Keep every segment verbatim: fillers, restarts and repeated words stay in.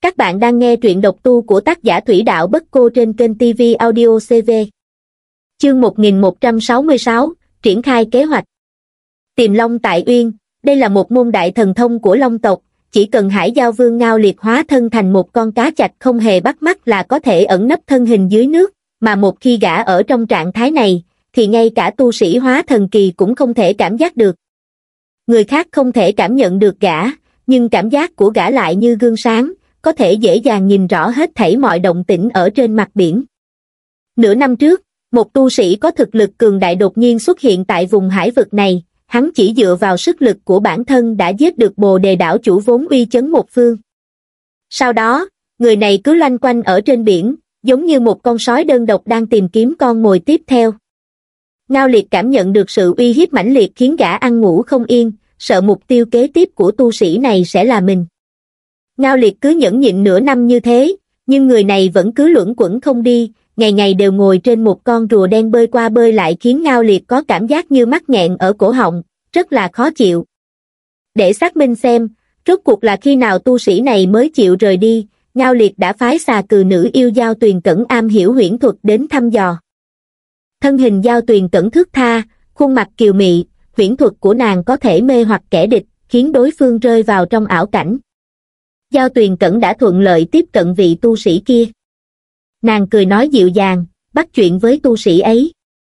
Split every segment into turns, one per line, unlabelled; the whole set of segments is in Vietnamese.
Các bạn đang nghe truyện độc tu của tác giả Thủy Đạo Bất Cô trên kênh ti vi Audio xê vê. Chương một nghìn một trăm sáu mươi sáu, triển khai kế hoạch. Tiềm Long tại Uyên, đây là một môn đại thần thông của Long tộc, chỉ cần Hải Giao Vương Ngao Liệt hóa thân thành một con cá chạch không hề bắt mắt là có thể ẩn nấp thân hình dưới nước, mà một khi gã ở trong trạng thái này, thì ngay cả tu sĩ hóa thần kỳ cũng không thể cảm giác được. Người khác không thể cảm nhận được gã, nhưng cảm giác của gã lại như gương sáng, có thể dễ dàng nhìn rõ hết thảy mọi động tĩnh ở trên mặt biển. Nửa năm trước, một tu sĩ có thực lực cường đại đột nhiên xuất hiện tại vùng hải vực này, hắn chỉ dựa vào sức lực của bản thân đã giết được Bồ Đề đảo chủ vốn uy chấn một phương. Sau đó, người này cứ loanh quanh ở trên biển, giống như một con sói đơn độc đang tìm kiếm con mồi tiếp theo. Ngao Liệt cảm nhận được sự uy hiếp mãnh liệt khiến gã ăn ngủ không yên, sợ mục tiêu kế tiếp của tu sĩ này sẽ là mình. Ngao Liệt cứ nhẫn nhịn nửa năm như thế, nhưng người này vẫn cứ luẩn quẩn không đi, ngày ngày đều ngồi trên một con rùa đen bơi qua bơi lại khiến Ngao Liệt có cảm giác như mắc nghẹn ở cổ họng, rất là khó chịu. Để xác minh xem, rốt cuộc là khi nào tu sĩ này mới chịu rời đi, Ngao Liệt đã phái xà cừ nữ yêu Giao Tuyền Cẩn am hiểu huyễn thuật đến thăm dò. Thân hình Giao Tuyền Cẩn thướt tha, khuôn mặt kiều mị, huyễn thuật của nàng có thể mê hoặc kẻ địch, khiến đối phương rơi vào trong ảo cảnh. Giao Tuyền Cẩn đã thuận lợi tiếp cận vị tu sĩ kia. Nàng cười nói dịu dàng, bắt chuyện với tu sĩ ấy.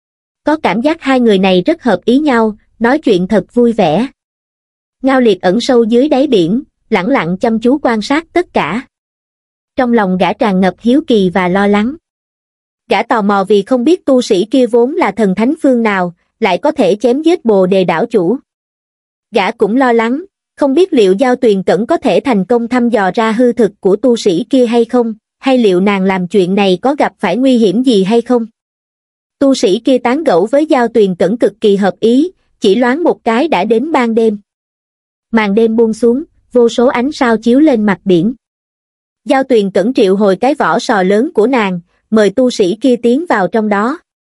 Có cảm giác hai người này rất hợp ý nhau, nói chuyện thật vui vẻ. Ngao Liệt ẩn sâu dưới đáy biển, lẳng lặng chăm chú quan sát tất cả. Trong lòng gã tràn ngập hiếu kỳ và lo lắng. Gã tò mò vì không biết tu sĩ kia vốn là thần thánh phương nào, lại có thể chém giết Bồ Đề đảo chủ. Gã cũng lo lắng, không biết liệu Giao Tuyền Cẩn có thể thành công thăm dò ra hư thực của tu sĩ kia hay không, hay liệu nàng làm chuyện này có gặp phải nguy hiểm gì hay không. Tu sĩ kia tán gẫu với Giao Tuyền Cẩn cực kỳ hợp ý, chỉ loáng một cái đã đến ban đêm. Màn đêm buông xuống, vô số ánh sao chiếu lên mặt biển. Giao Tuyền Cẩn triệu hồi cái vỏ sò lớn của nàng, mời tu sĩ kia tiến vào trong đó.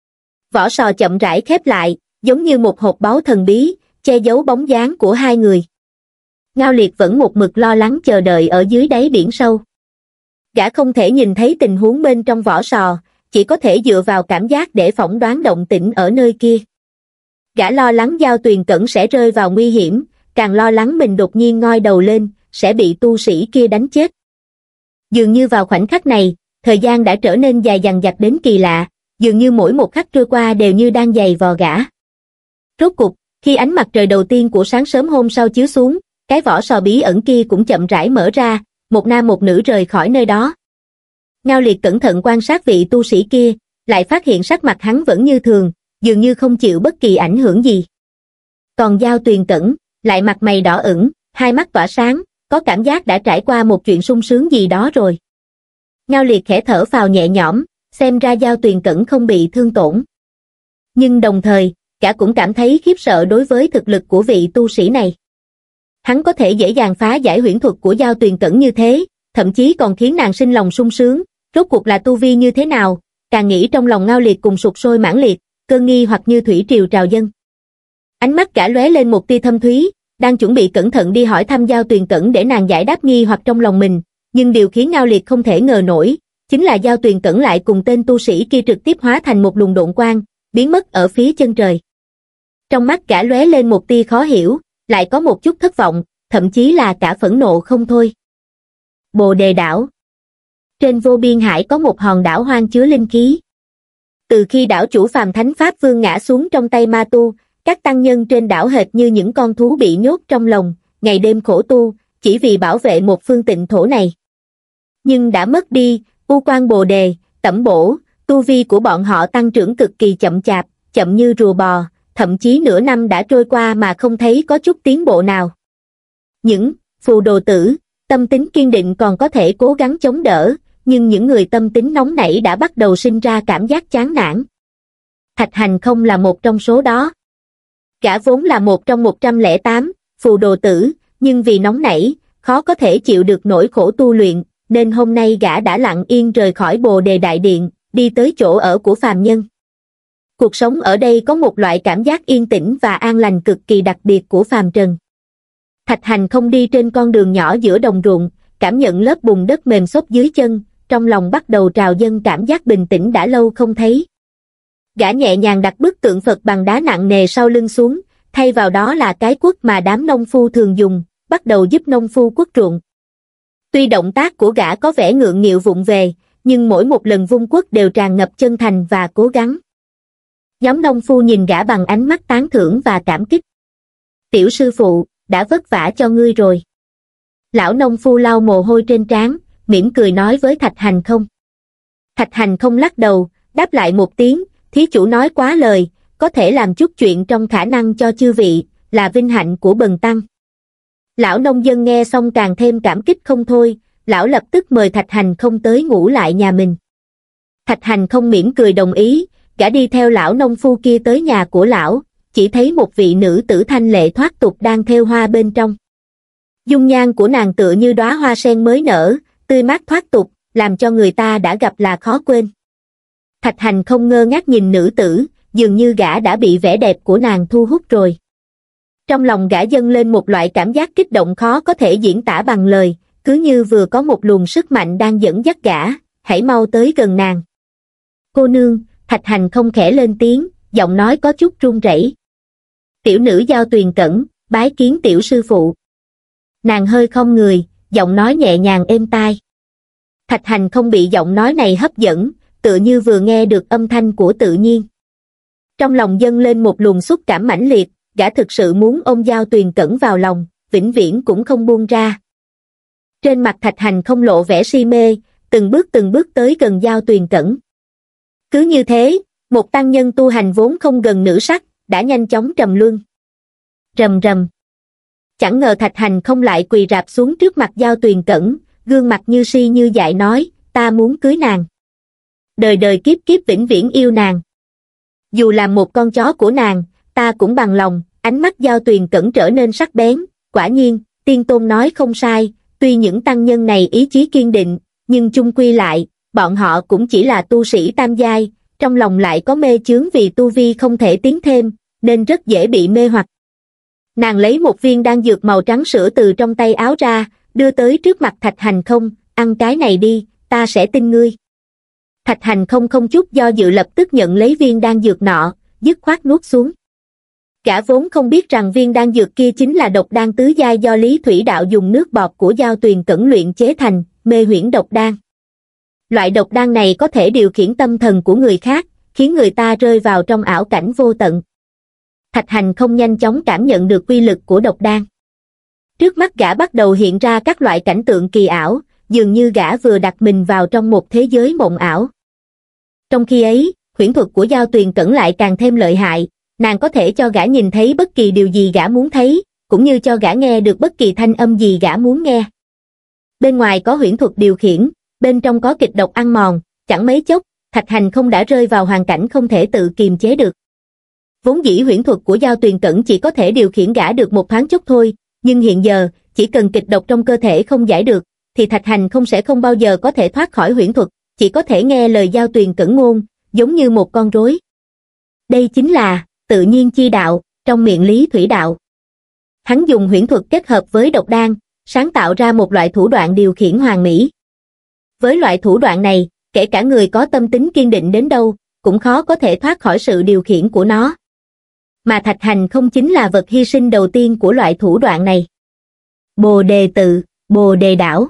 Vỏ sò chậm rãi khép lại, giống như một hộp báu thần bí, che giấu bóng dáng của hai người. Ngao Liệt vẫn một mực lo lắng chờ đợi ở dưới đáy biển sâu. Gã không thể nhìn thấy tình huống bên trong vỏ sò, chỉ có thể dựa vào cảm giác để phỏng đoán động tĩnh ở nơi kia. Gã lo lắng Giao Tuyền Cẩn sẽ rơi vào nguy hiểm, càng lo lắng mình đột nhiên ngoi đầu lên, sẽ bị tu sĩ kia đánh chết. Dường như vào khoảnh khắc này, thời gian đã trở nên dài dằng dặc đến kỳ lạ, dường như mỗi một khắc trôi qua đều như đang giày vò gã. Rốt cục, khi ánh mặt trời đầu tiên của sáng sớm hôm sau chiếu xuống, cái vỏ sò bí ẩn kia cũng chậm rãi mở ra, một nam một nữ rời khỏi nơi đó. Ngao Liệt cẩn thận quan sát vị tu sĩ kia, lại phát hiện sắc mặt hắn vẫn như thường, dường như không chịu bất kỳ ảnh hưởng gì. Còn Giao Tuyền Cẩn, lại mặt mày đỏ ửng, hai mắt tỏa sáng, có cảm giác đã trải qua một chuyện sung sướng gì đó rồi. Ngao Liệt khẽ thở phào nhẹ nhõm, xem ra Giao Tuyền Cẩn không bị thương tổn. Nhưng đồng thời, gã cũng cảm thấy khiếp sợ đối với thực lực của vị tu sĩ này. Hắn có thể dễ dàng phá giải huyễn thuật của Giao Tuyền Cẩn như thế, thậm chí còn khiến nàng sinh lòng sung sướng, rốt cuộc là tu vi như thế nào, càng nghĩ trong lòng Ngao Liệt cùng sục sôi mãnh liệt, cơn nghi hoặc như thủy triều trào dâng. Ánh mắt gã lóe lên một tia thâm thúy, đang chuẩn bị cẩn thận đi hỏi thăm Giao Tuyền Cẩn để nàng giải đáp nghi hoặc trong lòng mình, nhưng điều khiến Ngao Liệt không thể ngờ nổi, chính là Giao Tuyền Cẩn lại cùng tên tu sĩ kia trực tiếp hóa thành một luồng độn quang, biến mất ở phía chân trời. Trong mắt gã lóe lên một tia khó hiểu, lại có một chút thất vọng, thậm chí là cả phẫn nộ không thôi. Bồ Đề đảo. Trên vô biên hải có một hòn đảo hoang chứa linh khí. Từ khi đảo chủ Phàm Thánh Pháp Vương ngã xuống trong tay ma tu, các tăng nhân trên đảo hệt như những con thú bị nhốt trong lồng, ngày đêm khổ tu, chỉ vì bảo vệ một phương tịnh thổ này. Nhưng đã mất đi, u quan Bồ Đề, tẩm bổ, tu vi của bọn họ tăng trưởng cực kỳ chậm chạp, chậm như rùa bò, thậm chí nửa năm đã trôi qua mà không thấy có chút tiến bộ nào. Những phù đồ tử, tâm tính kiên định còn có thể cố gắng chống đỡ, nhưng những người tâm tính nóng nảy đã bắt đầu sinh ra cảm giác chán nản. Thạch Hành không là một trong số đó. Gã vốn là một trong một trăm lẻ tám phù đồ tử, nhưng vì nóng nảy, khó có thể chịu được nỗi khổ tu luyện, nên hôm nay gã đã lặng yên rời khỏi Bồ Đề Đại Điện, đi tới chỗ ở của phàm nhân. Cuộc sống ở đây có một loại cảm giác yên tĩnh và an lành cực kỳ đặc biệt của phàm trần. Thạch Hành không đi trên con đường nhỏ giữa đồng ruộng, cảm nhận lớp bùn đất mềm xốp dưới chân, trong lòng bắt đầu trào dâng cảm giác bình tĩnh đã lâu không thấy. Gã nhẹ nhàng đặt bức tượng Phật bằng đá nặng nề sau lưng xuống, thay vào đó là cái cuốc mà đám nông phu thường dùng, bắt đầu giúp nông phu cuốc ruộng. Tuy động tác của gã có vẻ ngượng nghịu vụng về, nhưng mỗi một lần vung cuốc đều tràn ngập chân thành và cố gắng. Nhóm nông phu nhìn gã bằng ánh mắt tán thưởng và cảm kích. Tiểu sư phụ, đã vất vả cho ngươi rồi. Lão nông phu lau mồ hôi trên trán, mỉm cười nói với Thạch Hành Không. Thạch Hành Không lắc đầu, đáp lại một tiếng, thí chủ nói quá lời, có thể làm chút chuyện trong khả năng cho chư vị, là vinh hạnh của bần tăng. Lão nông dân nghe xong càng thêm cảm kích không thôi, lão lập tức mời Thạch Hành Không tới ngủ lại nhà mình. Thạch Hành Không mỉm cười đồng ý, gã đi theo lão nông phu kia tới nhà của lão, chỉ thấy một vị nữ tử thanh lệ thoát tục đang thêu hoa bên trong. Dung nhan của nàng tựa như đóa hoa sen mới nở, tươi mát thoát tục, làm cho người ta đã gặp là khó quên. Thạch Hành Không ngơ ngác nhìn nữ tử, dường như gã đã bị vẻ đẹp của nàng thu hút rồi. Trong lòng gã dâng lên một loại cảm giác kích động khó có thể diễn tả bằng lời, cứ như vừa có một luồng sức mạnh đang dẫn dắt gã, hãy mau tới gần nàng. Cô nương, Thạch Hành Không khẽ lên tiếng, giọng nói có chút run rẩy. Tiểu nữ Giao Tuyền Cẩn, bái kiến tiểu sư phụ. Nàng hơi khom người, giọng nói nhẹ nhàng êm tai. Thạch Hành Không bị giọng nói này hấp dẫn, tựa như vừa nghe được âm thanh của tự nhiên. Trong lòng dâng lên một luồng xúc cảm mãnh liệt, gã thực sự muốn ôm Giao Tuyền Cẩn vào lòng, vĩnh viễn cũng không buông ra. Trên mặt Thạch Hành Không lộ vẻ si mê, từng bước từng bước tới gần Giao Tuyền Cẩn. Cứ như thế, một tăng nhân tu hành vốn không gần nữ sắc, đã nhanh chóng trầm luân. Rầm rầm. Chẳng ngờ Thạch Hành Không lại quỳ rạp xuống trước mặt Giao Tuyền Cẩn, gương mặt như si như dại nói, ta muốn cưới nàng. Đời đời kiếp kiếp vĩnh viễn yêu nàng. Dù là một con chó của nàng, ta cũng bằng lòng. Ánh mắt Giao Tuyền Cẩn trở nên sắc bén, quả nhiên, Tiên Tôn nói không sai, tuy những tăng nhân này ý chí kiên định, nhưng chung quy lại, bọn họ cũng chỉ là tu sĩ tam giai, trong lòng lại có mê chướng vì tu vi không thể tiến thêm, nên rất dễ bị mê hoặc. Nàng lấy một viên đan dược màu trắng sữa từ trong tay áo ra, đưa tới trước mặt Thạch Hành Không, ăn cái này đi, ta sẽ tin ngươi. Thạch Hành Không không chút do dự lập tức nhận lấy viên đan dược nọ, dứt khoát nuốt xuống. Gã vốn không biết rằng viên đan dược kia chính là độc đan tứ giai do Lý Thủy Đạo dùng nước bọt của Giao Tuyền Cẩn luyện chế thành, mê huyễn độc đan. Loại độc đan này có thể điều khiển tâm thần của người khác, khiến người ta rơi vào trong ảo cảnh vô tận. Thạch Hành Không nhanh chóng cảm nhận được quy lực của độc đan. Trước mắt gã bắt đầu hiện ra các loại cảnh tượng kỳ ảo, dường như gã vừa đặt mình vào trong một thế giới mộng ảo. Trong khi ấy, huyễn thuật của Giao Tuyền Cẩn lại càng thêm lợi hại, nàng có thể cho gã nhìn thấy bất kỳ điều gì gã muốn thấy, cũng như cho gã nghe được bất kỳ thanh âm gì gã muốn nghe. Bên ngoài có huyễn thuật điều khiển, bên trong có kịch độc ăn mòn, chẳng mấy chốc, Thạch Hành Không đã rơi vào hoàn cảnh không thể tự kiềm chế được. Vốn dĩ huyễn thuật của Giao Tuyền Cẩn chỉ có thể điều khiển gã được một thoáng chốc thôi, nhưng hiện giờ, chỉ cần kịch độc trong cơ thể không giải được, thì Thạch Hành Không sẽ không bao giờ có thể thoát khỏi huyễn thuật, chỉ có thể nghe lời Giao Tuyền Cẩn ngôn, giống như một con rối. Đây chính là tự nhiên chi đạo, trong miệng Lý Thủy Đạo. Hắn dùng huyễn thuật kết hợp với độc đan, sáng tạo ra một loại thủ đoạn điều khiển hoàn mỹ. Với loại thủ đoạn này, kể cả người có tâm tính kiên định đến đâu, cũng khó có thể thoát khỏi sự điều khiển của nó. Mà Thạch Hành Không chính là vật hy sinh đầu tiên của loại thủ đoạn này. Bồ Đề Tự, Bồ Đề Đảo.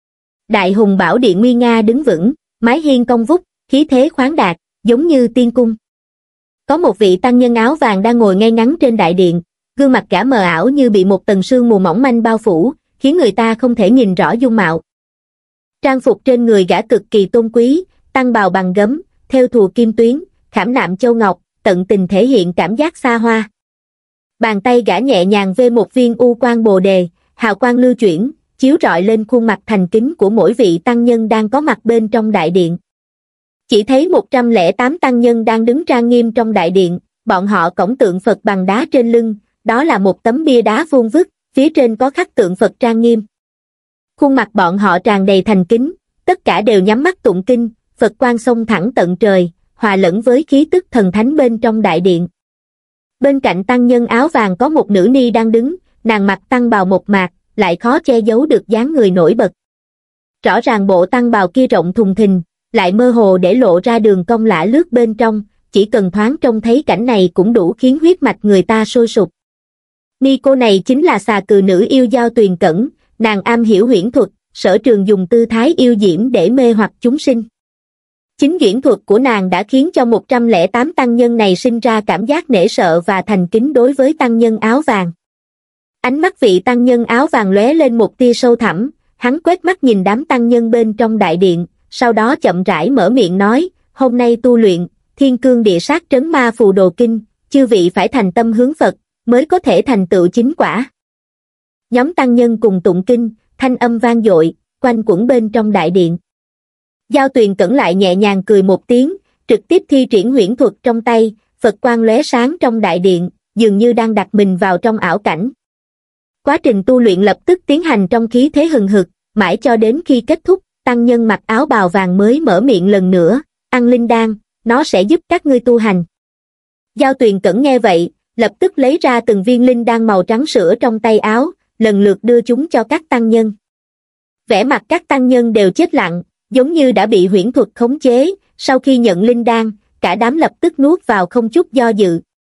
Đại Hùng Bảo Điện nguy nga đứng vững, mái hiên cong vút, khí thế khoáng đạt, giống như tiên cung. Có một vị tăng nhân áo vàng đang ngồi ngay ngắn trên đại điện, gương mặt gã mờ ảo như bị một tầng sương mù mỏng manh bao phủ, khiến người ta không thể nhìn rõ dung mạo. Trang phục trên người gã cực kỳ tôn quý, tăng bào bằng gấm, thêu thùa kim tuyến, khảm nạm châu ngọc, tận tình thể hiện cảm giác xa hoa. Bàn tay gã nhẹ nhàng vê một viên u quan bồ đề, hào quang lưu chuyển, chiếu rọi lên khuôn mặt thành kính của mỗi vị tăng nhân đang có mặt bên trong đại điện. Chỉ thấy một trăm lẻ tám tăng nhân đang đứng trang nghiêm trong đại điện, bọn họ cõng tượng Phật bằng đá trên lưng, đó là một tấm bia đá vuông vức, phía trên có khắc tượng Phật trang nghiêm. Khuôn mặt bọn họ tràn đầy thành kính, tất cả đều nhắm mắt tụng kinh, Phật quang xông thẳng tận trời, hòa lẫn với khí tức thần thánh bên trong đại điện. Bên cạnh tăng nhân áo vàng có một nữ ni đang đứng, nàng mặc tăng bào mộc mạc, lại khó che giấu được dáng người nổi bật. Rõ ràng bộ tăng bào kia rộng thùng thình, lại mơ hồ để lộ ra đường cong lả lướt bên trong, chỉ cần thoáng trông thấy cảnh này cũng đủ khiến huyết mạch người ta sôi sục. Ni cô này chính là xà cừ nữ yêu Giao Tuyền Cẩn, nàng am hiểu huyễn thuật, sở trường dùng tư thái yêu diễm để mê hoặc chúng sinh. Chính huyễn thuật của nàng đã khiến cho một trăm lẻ tám tăng nhân này sinh ra cảm giác nể sợ và thành kính đối với tăng nhân áo vàng. Ánh mắt vị tăng nhân áo vàng lóe lên một tia sâu thẳm, hắn quét mắt nhìn đám tăng nhân bên trong đại điện, sau đó chậm rãi mở miệng nói, hôm nay tu luyện, thiên cương địa sát trấn ma phù đồ kinh, chư vị phải thành tâm hướng Phật, mới có thể thành tựu chính quả. Nhóm tăng nhân cùng tụng kinh, thanh âm vang dội, quanh quẩn bên trong đại điện. Giao Tuyền Cẩn lại nhẹ nhàng cười một tiếng, trực tiếp thi triển huyễn thuật trong tay, Phật quang lóe sáng trong đại điện, dường như đang đặt mình vào trong ảo cảnh. Quá trình tu luyện lập tức tiến hành trong khí thế hừng hực, mãi cho đến khi kết thúc, tăng nhân mặc áo bào vàng mới mở miệng lần nữa, ăn linh đan, nó sẽ giúp các ngươi tu hành. Giao Tuyền Cẩn nghe vậy, lập tức lấy ra từng viên linh đan màu trắng sữa trong tay áo, lần lượt đưa chúng cho các tăng nhân. Vẻ mặt các tăng nhân đều chết lặng, giống như đã bị huyễn thuật khống chế, sau khi nhận linh đan, cả đám lập tức nuốt vào không chút do dự.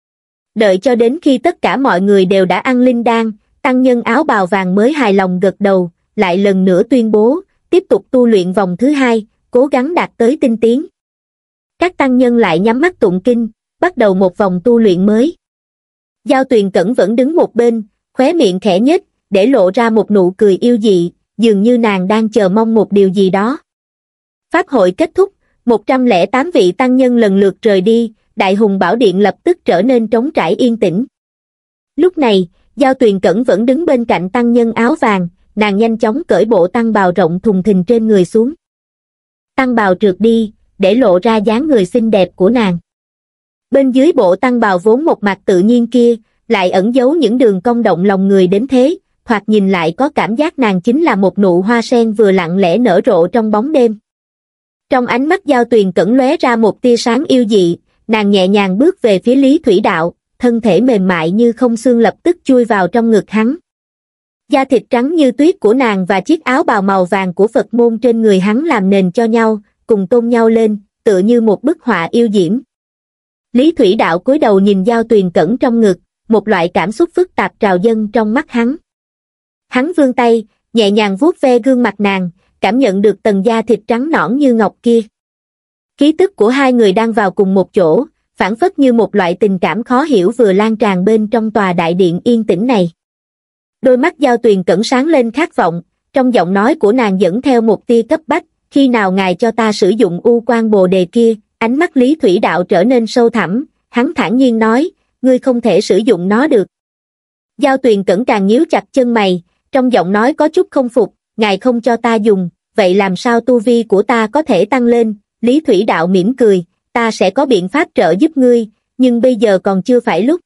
Đợi cho đến khi tất cả mọi người đều đã ăn linh đan, tăng nhân áo bào vàng mới hài lòng gật đầu, lại lần nữa tuyên bố, tiếp tục tu luyện vòng thứ hai, cố gắng đạt tới tinh tiến. Các tăng nhân lại nhắm mắt tụng kinh, bắt đầu một vòng tu luyện mới. Giao Tuyền Cẩn vẫn đứng một bên, khóe miệng khẽ nhếch, để lộ ra một nụ cười yêu dị, dường như nàng đang chờ mong một điều gì đó. Pháp hội kết thúc, một trăm lẻ tám vị tăng nhân lần lượt rời đi, Đại Hùng Bảo Điện lập tức trở nên trống trải yên tĩnh. Lúc này, Giao Tuyền Cẩn vẫn đứng bên cạnh tăng nhân áo vàng, nàng nhanh chóng cởi bộ tăng bào rộng thùng thình trên người xuống. Tăng bào trượt đi, để lộ ra dáng người xinh đẹp của nàng. Bên dưới bộ tăng bào vốn một mặt tự nhiên kia, lại ẩn giấu những đường cong động lòng người đến thế, thoạt nhìn lại có cảm giác nàng chính là một nụ hoa sen vừa lặng lẽ nở rộ trong bóng đêm. Trong ánh mắt Giao Tuyền Cẩn lóe ra một tia sáng yêu dị, nàng nhẹ nhàng bước về phía Lý Thủy Đạo, thân thể mềm mại như không xương lập tức chui vào trong ngực hắn. Da thịt trắng như tuyết của nàng và chiếc áo bào màu vàng của Phật môn trên người hắn làm nền cho nhau, cùng tôn nhau lên, tựa như một bức họa yêu diễm. Lý Thủy Đạo cúi đầu nhìn Giao Tuyền Cẩn trong ngực, một loại cảm xúc phức tạp trào dâng trong mắt hắn. Hắn vươn tay, nhẹ nhàng vuốt ve gương mặt nàng, cảm nhận được tầng da thịt trắng nõn như ngọc kia. Khí tức của hai người đang vào cùng một chỗ, phảng phất như một loại tình cảm khó hiểu vừa lan tràn bên trong tòa đại điện yên tĩnh này. Đôi mắt Giao Tuyền Cẩn sáng lên khát vọng, trong giọng nói của nàng dẫn theo một tia cấp bách, khi nào ngài cho ta sử dụng U Quan Bồ Đề kia, ánh mắt Lý Thủy Đạo trở nên sâu thẳm, hắn thản nhiên nói, ngươi không thể sử dụng nó được. Giao Tuyền Cẩn càng nhíu chặt chân mày, trong giọng nói có chút không phục, ngài không cho ta dùng, vậy làm sao tu vi của ta có thể tăng lên? Lý Thủy Đạo mỉm cười, ta sẽ có biện pháp trợ giúp ngươi, nhưng bây giờ còn chưa phải lúc.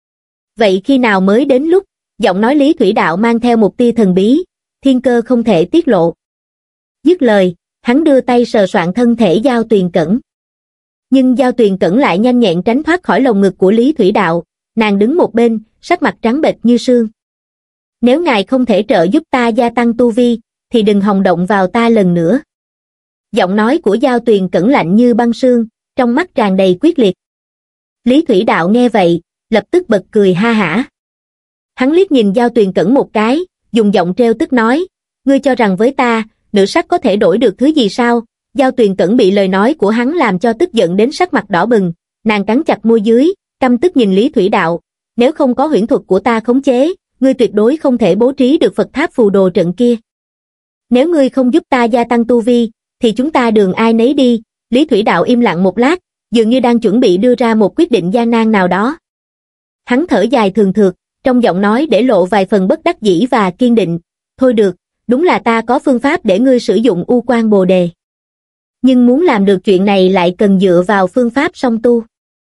Vậy khi nào mới đến lúc? Giọng nói Lý Thủy Đạo mang theo một tia thần bí, thiên cơ không thể tiết lộ. Dứt lời, hắn đưa tay sờ soạn thân thể Giao Tuyền Cẩn. Nhưng Giao Tuyền Cẩn lại nhanh nhẹn tránh thoát khỏi lồng ngực của Lý Thủy Đạo, nàng đứng một bên, sắc mặt trắng bệch như sương. Nếu ngài không thể trợ giúp ta gia tăng tu vi, thì đừng hòng động vào ta lần nữa. Giọng nói của Giao Tuyền Cẩn lạnh như băng sương, trong mắt tràn đầy quyết liệt. Lý Thủy Đạo nghe vậy, lập tức bật cười ha hả. Hắn liếc nhìn Giao Tuyền Cẩn một cái, dùng giọng trêu tức nói, ngươi cho rằng với ta, nữ sắc có thể đổi được thứ gì sao? Giao Tuyền Cẩn bị lời nói của hắn làm cho tức giận đến sắc mặt đỏ bừng, nàng cắn chặt môi dưới, căm tức nhìn Lý Thủy Đạo, nếu không có huyễn thuật của ta khống chế, ngươi tuyệt đối không thể bố trí được Phật tháp phù đồ trận kia. Nếu ngươi không giúp ta gia tăng tu vi, thì chúng ta đường ai nấy đi. Lý Thủy Đạo im lặng một lát, dường như đang chuẩn bị đưa ra một quyết định gian nan nào đó. Hắn thở dài thường thượt, trong giọng nói để lộ vài phần bất đắc dĩ và kiên định, thôi được, đúng là ta có phương pháp để ngươi sử dụng U Quan Bồ Đề. Nhưng muốn làm được chuyện này lại cần dựa vào phương pháp song tu.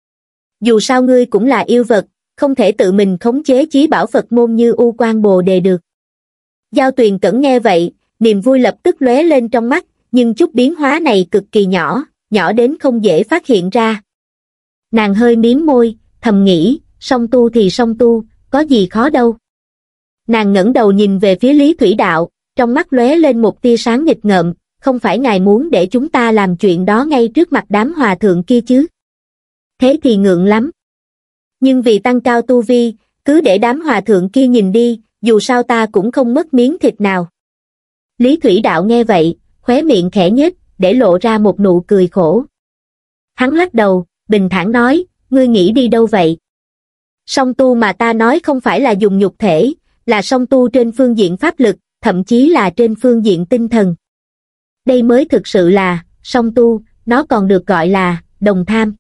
Dù sao ngươi cũng là yêu vật, không thể tự mình khống chế chí bảo Phật môn như U Quan Bồ Đề được. Giao Tuyền Cẩn nghe vậy, niềm vui lập tức lóe lên trong mắt, nhưng chút biến hóa này cực kỳ nhỏ, nhỏ đến không dễ phát hiện ra. Nàng hơi mím môi, thầm nghĩ, song tu thì song tu, có gì khó đâu. Nàng ngẩng đầu nhìn về phía Lý Thủy Đạo, trong mắt lóe lên một tia sáng nghịch ngợm, không phải ngài muốn để chúng ta làm chuyện đó ngay trước mặt đám hòa thượng kia chứ? Thế thì ngượng lắm. Nhưng vì tăng cao tu vi, cứ để đám hòa thượng kia nhìn đi, dù sao ta cũng không mất miếng thịt nào. Lý Thủy Đạo nghe vậy, khóe miệng khẽ nhếch, để lộ ra một nụ cười khổ. Hắn lắc đầu, bình thản nói, ngươi nghĩ đi đâu vậy? Song tu mà ta nói không phải là dùng nhục thể, là song tu trên phương diện pháp lực, thậm chí là trên phương diện tinh thần. Đây mới thực sự là song tu, nó còn được gọi là đồng tham.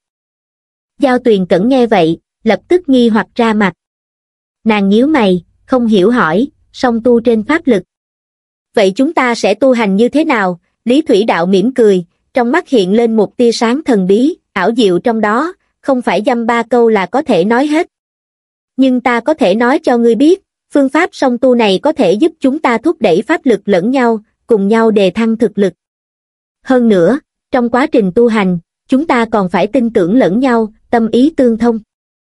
Giao Tuyền Cẩn nghe vậy, lập tức nghi hoặc ra mặt. Nàng nhíu mày, không hiểu hỏi, song tu trên pháp lực. Vậy chúng ta sẽ tu hành như thế nào? Lý Thủy Đạo mỉm cười, trong mắt hiện lên một tia sáng thần bí, ảo diệu trong đó, không phải dăm ba câu là có thể nói hết. Nhưng ta có thể nói cho ngươi biết, phương pháp song tu này có thể giúp chúng ta thúc đẩy pháp lực lẫn nhau, cùng nhau đề thăng thực lực. Hơn nữa, trong quá trình tu hành, chúng ta còn phải tin tưởng lẫn nhau, tâm ý tương thông.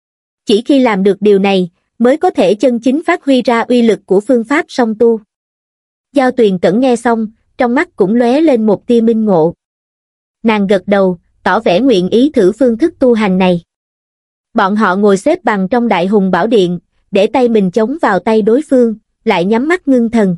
Chỉ khi làm được điều này, mới có thể chân chính phát huy ra uy lực của phương pháp song tu. Giao Tuyền Cẩn nghe xong, trong mắt cũng lóe lên một tia minh ngộ. Nàng gật đầu, tỏ vẻ nguyện ý thử phương thức tu hành này. Bọn họ ngồi xếp bằng trong Đại Hùng Bảo Điện, để tay mình chống vào tay đối phương, lại nhắm mắt ngưng thần.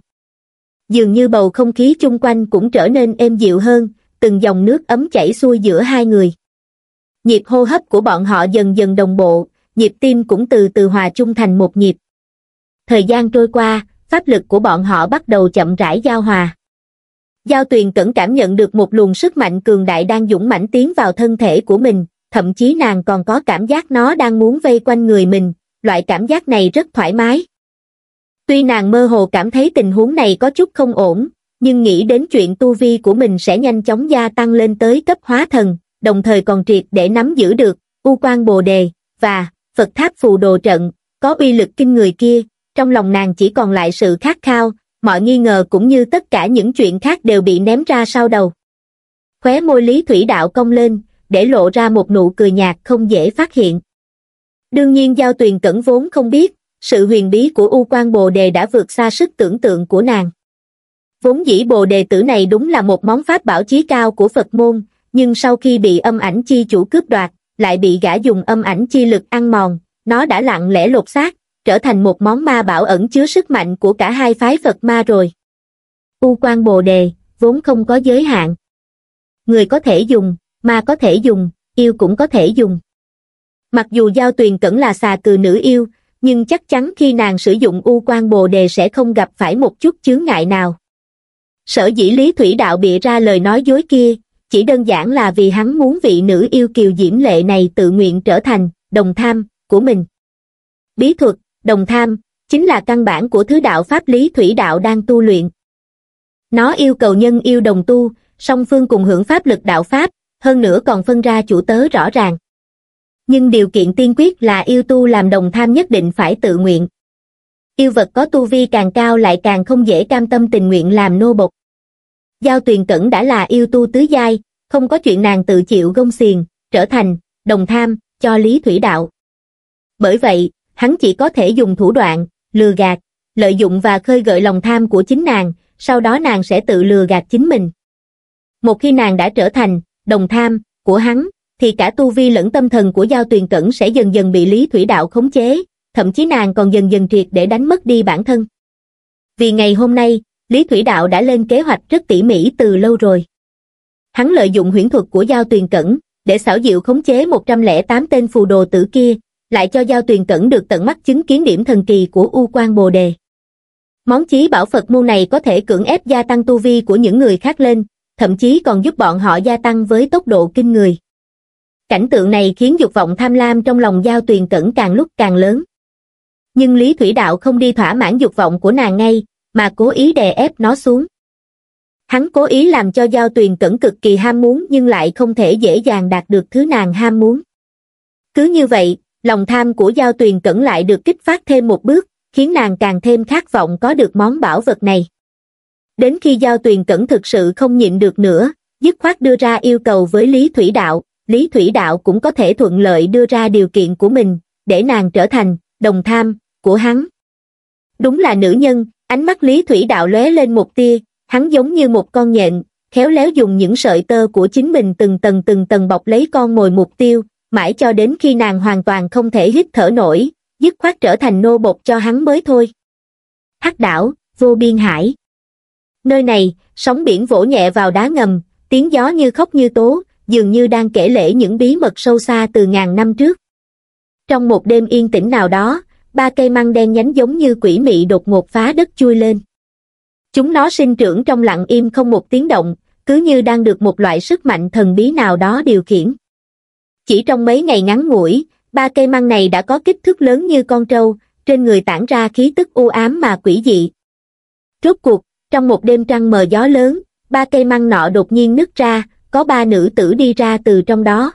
Dường như bầu không khí chung quanh cũng trở nên êm dịu hơn, từng dòng nước ấm chảy xuôi giữa hai người. Nhịp hô hấp của bọn họ dần dần đồng bộ, nhịp tim cũng từ từ hòa chung thành một nhịp. Thời gian trôi qua, pháp lực của bọn họ bắt đầu chậm rãi giao hòa. Giao Tuyền Cẩn cảm nhận được một luồng sức mạnh cường đại đang dũng mãnh tiến vào thân thể của mình, thậm chí nàng còn có cảm giác nó đang muốn vây quanh người mình, loại cảm giác này rất thoải mái. Tuy nàng mơ hồ cảm thấy tình huống này có chút không ổn, nhưng nghĩ đến chuyện tu vi của mình sẽ nhanh chóng gia tăng lên tới cấp hóa thần, đồng thời còn triệt để nắm giữ được U Quan Bồ Đề và Phật Tháp Phù Đồ Trận, có uy lực kinh người kia, trong lòng nàng chỉ còn lại sự khát khao, mọi nghi ngờ cũng như tất cả những chuyện khác đều bị ném ra sau đầu. Khóe môi Lý Thủy Đạo cong lên, để lộ ra một nụ cười nhạt không dễ phát hiện. Đương nhiên Giao Tuyền Cẩn vốn không biết, sự huyền bí của U Quan Bồ Đề đã vượt xa sức tưởng tượng của nàng. Vốn dĩ Bồ Đề tử này đúng là một món pháp bảo chí cao của Phật môn, nhưng sau khi bị âm ảnh chi chủ cướp đoạt, lại bị gã dùng âm ảnh chi lực ăn mòn, nó đã lặng lẽ lột xác, trở thành một món ma bảo ẩn chứa sức mạnh của cả hai phái Phật ma rồi. U Quan Bồ Đề, vốn không có giới hạn. Người có thể dùng, ma có thể dùng, yêu cũng có thể dùng. Mặc dù Giao Tuyền Cẩn là xà cừ nữ yêu, nhưng chắc chắn khi nàng sử dụng U Quan Bồ Đề sẽ không gặp phải một chút chướng ngại nào. Sở dĩ Lý Thủy Đạo bịa ra lời nói dối kia, chỉ đơn giản là vì hắn muốn vị nữ yêu kiều diễm lệ này tự nguyện trở thành đồng tham của mình. Bí thuật, đồng tham, chính là căn bản của thứ đạo pháp Lý Thủy Đạo đang tu luyện. Nó yêu cầu nhân yêu đồng tu, song phương cùng hưởng pháp lực đạo pháp, hơn nữa còn phân ra chủ tớ rõ ràng. Nhưng điều kiện tiên quyết là yêu tu làm đồng tham nhất định phải tự nguyện. Yêu vật có tu vi càng cao lại càng không dễ cam tâm tình nguyện làm nô bộc. Giao Tuyền Cẩn đã là yêu tu tứ giai, không có chuyện nàng tự chịu gông xiềng, trở thành đồng tham cho Lý Thủy Đạo. Bởi vậy, hắn chỉ có thể dùng thủ đoạn, lừa gạt, lợi dụng và khơi gợi lòng tham của chính nàng, sau đó nàng sẽ tự lừa gạt chính mình. Một khi nàng đã trở thành đồng tham của hắn, thì cả tu vi lẫn tâm thần của Giao Tuyền Cẩn sẽ dần dần bị Lý Thủy Đạo khống chế, thậm chí nàng còn dần dần triệt để đánh mất đi bản thân. Vì ngày hôm nay, Lý Thủy Đạo đã lên kế hoạch rất tỉ mỉ từ lâu rồi. Hắn lợi dụng huyễn thuật của Giao Tuyền Cẩn, để xảo diệu khống chế một trăm lẻ tám tên phù đồ tử kia, lại cho Giao Tuyền Cẩn được tận mắt chứng kiến điểm thần kỳ của U Quan Bồ Đề. Món chí bảo Phật môn này có thể cưỡng ép gia tăng tu vi của những người khác lên, thậm chí còn giúp bọn họ gia tăng với tốc độ kinh người. Cảnh tượng này khiến dục vọng tham lam trong lòng Giao Tuyền Cẩn càng lúc càng lớn. Nhưng Lý Thủy Đạo không đi thỏa mãn dục vọng của nàng ngay, mà cố ý đè ép nó xuống. Hắn cố ý làm cho Giao Tuyền Cẩn cực kỳ ham muốn nhưng lại không thể dễ dàng đạt được thứ nàng ham muốn. Cứ như vậy, lòng tham của Giao Tuyền Cẩn lại được kích phát thêm một bước, khiến nàng càng thêm khát vọng có được món bảo vật này. Đến khi Giao Tuyền Cẩn thực sự không nhịn được nữa, dứt khoát đưa ra yêu cầu với Lý Thủy Đạo, Lý Thủy Đạo cũng có thể thuận lợi đưa ra điều kiện của mình, để nàng trở thành đồng tham của hắn. Đúng là nữ nhân, Ánh mắt Lý Thủy Đạo lóe lên một tia, hắn giống như một con nhện, khéo léo dùng những sợi tơ của chính mình từng tầng từng tầng bọc lấy con mồi mục tiêu, mãi cho đến khi nàng hoàn toàn không thể hít thở nổi, dứt khoát trở thành nô bộc cho hắn mới thôi. Hắc đảo, vô biên hải. Nơi này, sóng biển vỗ nhẹ vào đá ngầm, tiếng gió như khóc như tố, dường như đang kể lể những bí mật sâu xa từ ngàn năm trước. Trong một đêm yên tĩnh nào đó, ba cây măng đen nhánh giống như quỷ mị đột ngột phá đất chui lên. Chúng nó sinh trưởng trong lặng im không một tiếng động, cứ như đang được một loại sức mạnh thần bí nào đó điều khiển. Chỉ trong mấy ngày ngắn ngủi, ba cây măng này đã có kích thước lớn như con trâu, trên người tản ra khí tức u ám mà quỷ dị. Rốt cuộc, trong một đêm trăng mờ gió lớn, ba cây măng nọ đột nhiên nứt ra, có ba nữ tử đi ra từ trong đó.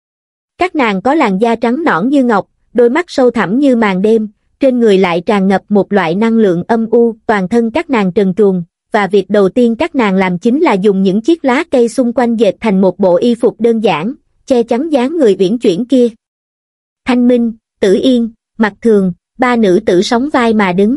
Các nàng có làn da trắng nõn như ngọc, đôi mắt sâu thẳm như màn đêm, trên người lại tràn ngập một loại năng lượng âm u, toàn thân các nàng trần truồng, và việc đầu tiên các nàng làm chính là dùng những chiếc lá cây xung quanh dệt thành một bộ y phục đơn giản, che chắn dáng người uyển chuyển kia. Thanh Minh, Tử Yên, Mặc Thường, ba nữ tử sóng vai mà đứng.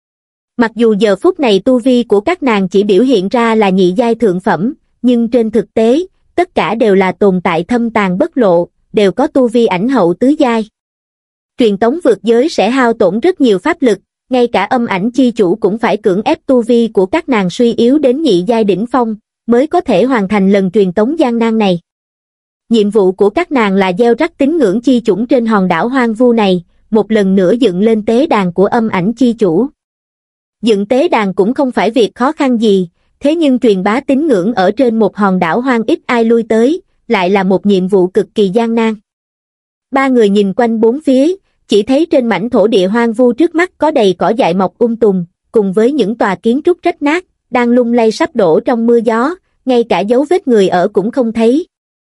Mặc dù giờ phút này tu vi của các nàng chỉ biểu hiện ra là nhị giai thượng phẩm, nhưng trên thực tế, tất cả đều là tồn tại thâm tàng bất lộ, đều có tu vi ảnh hậu tứ giai. Truyền tống vượt giới sẽ hao tổn rất nhiều pháp lực, ngay cả âm ảnh chi chủ cũng phải cưỡng ép tu vi của các nàng suy yếu đến nhị giai đỉnh phong, mới có thể hoàn thành lần truyền tống gian nan này. Nhiệm vụ của các nàng là gieo rắc tín ngưỡng chi chủng trên hòn đảo hoang vu này, một lần nữa dựng lên tế đàn của âm ảnh chi chủ. Dựng tế đàn cũng không phải việc khó khăn gì, thế nhưng truyền bá tín ngưỡng ở trên một hòn đảo hoang ít ai lui tới, lại là một nhiệm vụ cực kỳ gian nan. Ba người nhìn quanh bốn phía, chỉ thấy trên mảnh thổ địa hoang vu trước mắt có đầy cỏ dại mọc um tùm, cùng với những tòa kiến trúc rách nát, đang lung lay sắp đổ trong mưa gió, ngay cả dấu vết người ở cũng không thấy.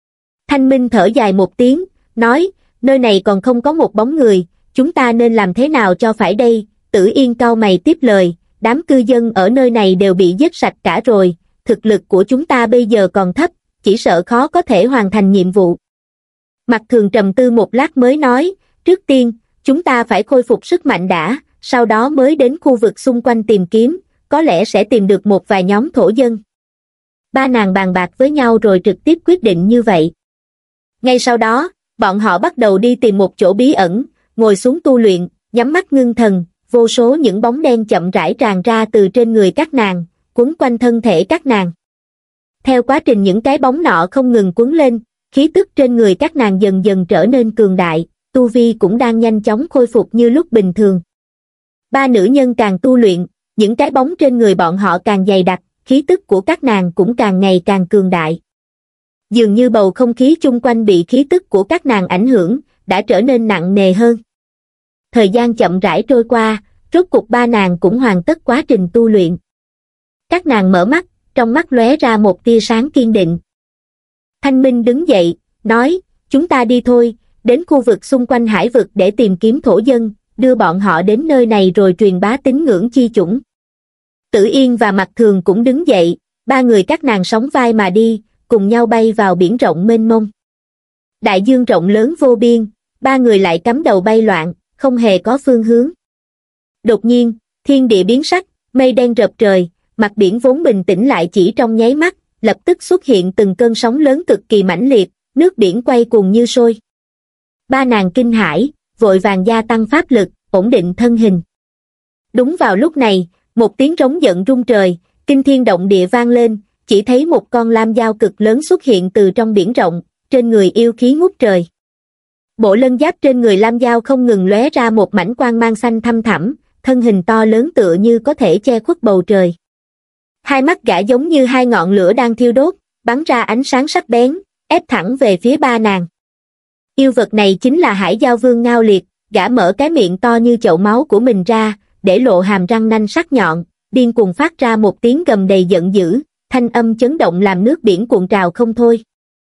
Thanh Minh thở dài một tiếng, nói, nơi này còn không có một bóng người, chúng ta nên làm thế nào cho phải đây? Tử Yên cau mày tiếp lời, đám cư dân ở nơi này đều bị giết sạch cả rồi, thực lực của chúng ta bây giờ còn thấp, chỉ sợ khó có thể hoàn thành nhiệm vụ. Mặc Thường trầm tư một lát mới nói, trước tiên, chúng ta phải khôi phục sức mạnh đã, sau đó mới đến khu vực xung quanh tìm kiếm, có lẽ sẽ tìm được một vài nhóm thổ dân. Ba nàng bàn bạc với nhau rồi trực tiếp quyết định như vậy. Ngay sau đó, bọn họ bắt đầu đi tìm một chỗ bí ẩn, ngồi xuống tu luyện, nhắm mắt ngưng thần, vô số những bóng đen chậm rãi tràn ra từ trên người các nàng, quấn quanh thân thể các nàng. Theo quá trình những cái bóng nọ không ngừng quấn lên, khí tức trên người các nàng dần dần trở nên cường đại, tu vi cũng đang nhanh chóng khôi phục như lúc bình thường. Ba nữ nhân càng tu luyện, những cái bóng trên người bọn họ càng dày đặc, khí tức của các nàng cũng càng ngày càng cường đại. Dường như bầu không khí chung quanh bị khí tức của các nàng ảnh hưởng, đã trở nên nặng nề hơn. Thời gian chậm rãi trôi qua, rốt cục ba nàng cũng hoàn tất quá trình tu luyện. Các nàng mở mắt, trong mắt lóe ra một tia sáng kiên định. Thanh Minh đứng dậy, nói, chúng ta đi thôi, đến khu vực xung quanh hải vực để tìm kiếm thổ dân, đưa bọn họ đến nơi này rồi truyền bá tín ngưỡng chi chủng. Tử Yên và Mặc Thường cũng đứng dậy, ba người các nàng sóng vai mà đi, cùng nhau bay vào biển rộng mênh mông. Đại dương rộng lớn vô biên, ba người lại cắm đầu bay loạn, không hề có phương hướng. Đột nhiên, thiên địa biến sắc, mây đen rợp trời, mặt biển vốn bình tĩnh lại chỉ trong nháy mắt, lập tức xuất hiện từng cơn sóng lớn cực kỳ mãnh liệt, nước biển quay cuồng như sôi. Ba nàng kinh hãi, vội vàng gia tăng pháp lực, ổn định thân hình. Đúng vào lúc này, một tiếng rống giận rung trời, kinh thiên động địa vang lên, chỉ thấy một con lam dao cực lớn xuất hiện từ trong biển rộng, trên người yêu khí ngút trời. Bộ lân giáp trên người lam dao không ngừng lóe ra một mảnh quang mang xanh thăm thẳm, thân hình to lớn tựa như có thể che khuất bầu trời. Hai mắt gã giống như hai ngọn lửa đang thiêu đốt, bắn ra ánh sáng sắc bén, ép thẳng về phía ba nàng. Yêu vật này chính là Hải Giao Vương Ngao Liệt, gã mở cái miệng to như chậu máu của mình ra, để lộ hàm răng nanh sắc nhọn, điên cuồng phát ra một tiếng gầm đầy giận dữ, thanh âm chấn động làm nước biển cuộn trào không thôi.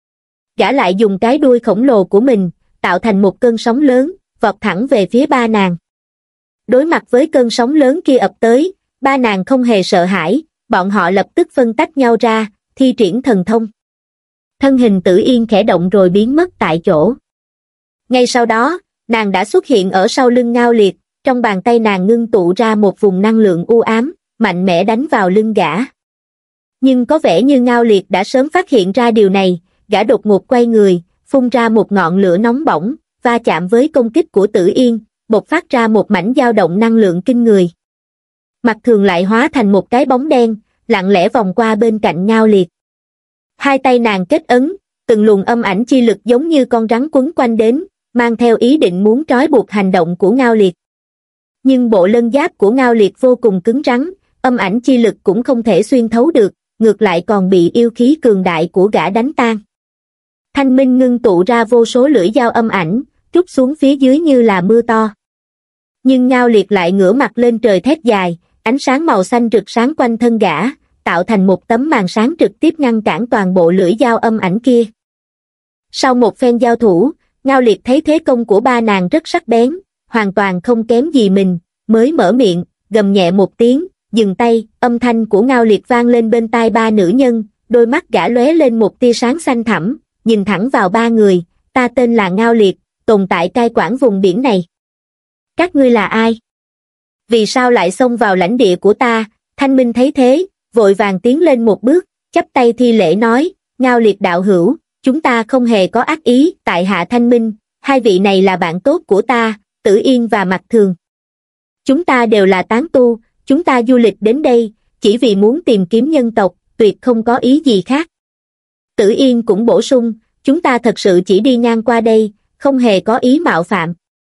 Gã lại dùng cái đuôi khổng lồ của mình, tạo thành một cơn sóng lớn, vọt thẳng về phía ba nàng. Đối mặt với cơn sóng lớn kia ập tới, ba nàng không hề sợ hãi, bọn họ lập tức phân tách nhau ra, thi triển thần thông. Thân hình Tử Yên khẽ động rồi biến mất tại chỗ. Ngay sau đó, nàng đã xuất hiện ở sau lưng Ngao Liệt, trong bàn tay nàng ngưng tụ ra một vùng năng lượng u ám, mạnh mẽ đánh vào lưng gã. Nhưng có vẻ như Ngao Liệt đã sớm phát hiện ra điều này, gã đột ngột quay người, phun ra một ngọn lửa nóng bỏng, va chạm với công kích của Tử Yên, bộc phát ra một mảnh dao động năng lượng kinh người. Mặt Thường lại hóa thành một cái bóng đen, lặng lẽ vòng qua bên cạnh Ngao Liệt. Hai tay nàng kết ấn, từng luồng âm ảnh chi lực giống như con rắn quấn quanh đến, mang theo ý định muốn trói buộc hành động của Ngao Liệt. Nhưng bộ lân giáp của Ngao Liệt vô cùng cứng rắn, âm ảnh chi lực cũng không thể xuyên thấu được, ngược lại còn bị yêu khí cường đại của gã đánh tan. Thanh minh ngưng tụ ra vô số lưỡi dao âm ảnh, trút xuống phía dưới như là mưa to. Nhưng Ngao Liệt lại ngửa mặt lên trời thét dài, ánh sáng màu xanh rực sáng quanh thân gã, tạo thành một tấm màn sáng trực tiếp ngăn cản toàn bộ lưỡi dao âm ảnh kia. Sau một phen giao thủ, Ngao Liệt thấy thế công của ba nàng rất sắc bén, hoàn toàn không kém gì mình, mới mở miệng, gầm nhẹ một tiếng, dừng tay, âm thanh của Ngao Liệt vang lên bên tai ba nữ nhân, đôi mắt gã lóe lên một tia sáng xanh thẳm, nhìn thẳng vào ba người, ta tên là Ngao Liệt, tồn tại cai quản vùng biển này. Các ngươi là ai? Vì sao lại xông vào lãnh địa của ta? Thanh Minh thấy thế, vội vàng tiến lên một bước, chắp tay thi lễ nói, Ngao Liệt đạo hữu, chúng ta không hề có ác ý, tại hạ Thanh Minh, hai vị này là bạn tốt của ta, Tử Yên và Mặt Thường. Chúng ta đều là tán tu, chúng ta du lịch đến đây, chỉ vì muốn tìm kiếm nhân tộc, tuyệt không có ý gì khác. Tử Yên cũng bổ sung, chúng ta thật sự chỉ đi ngang qua đây, không hề có ý mạo phạm.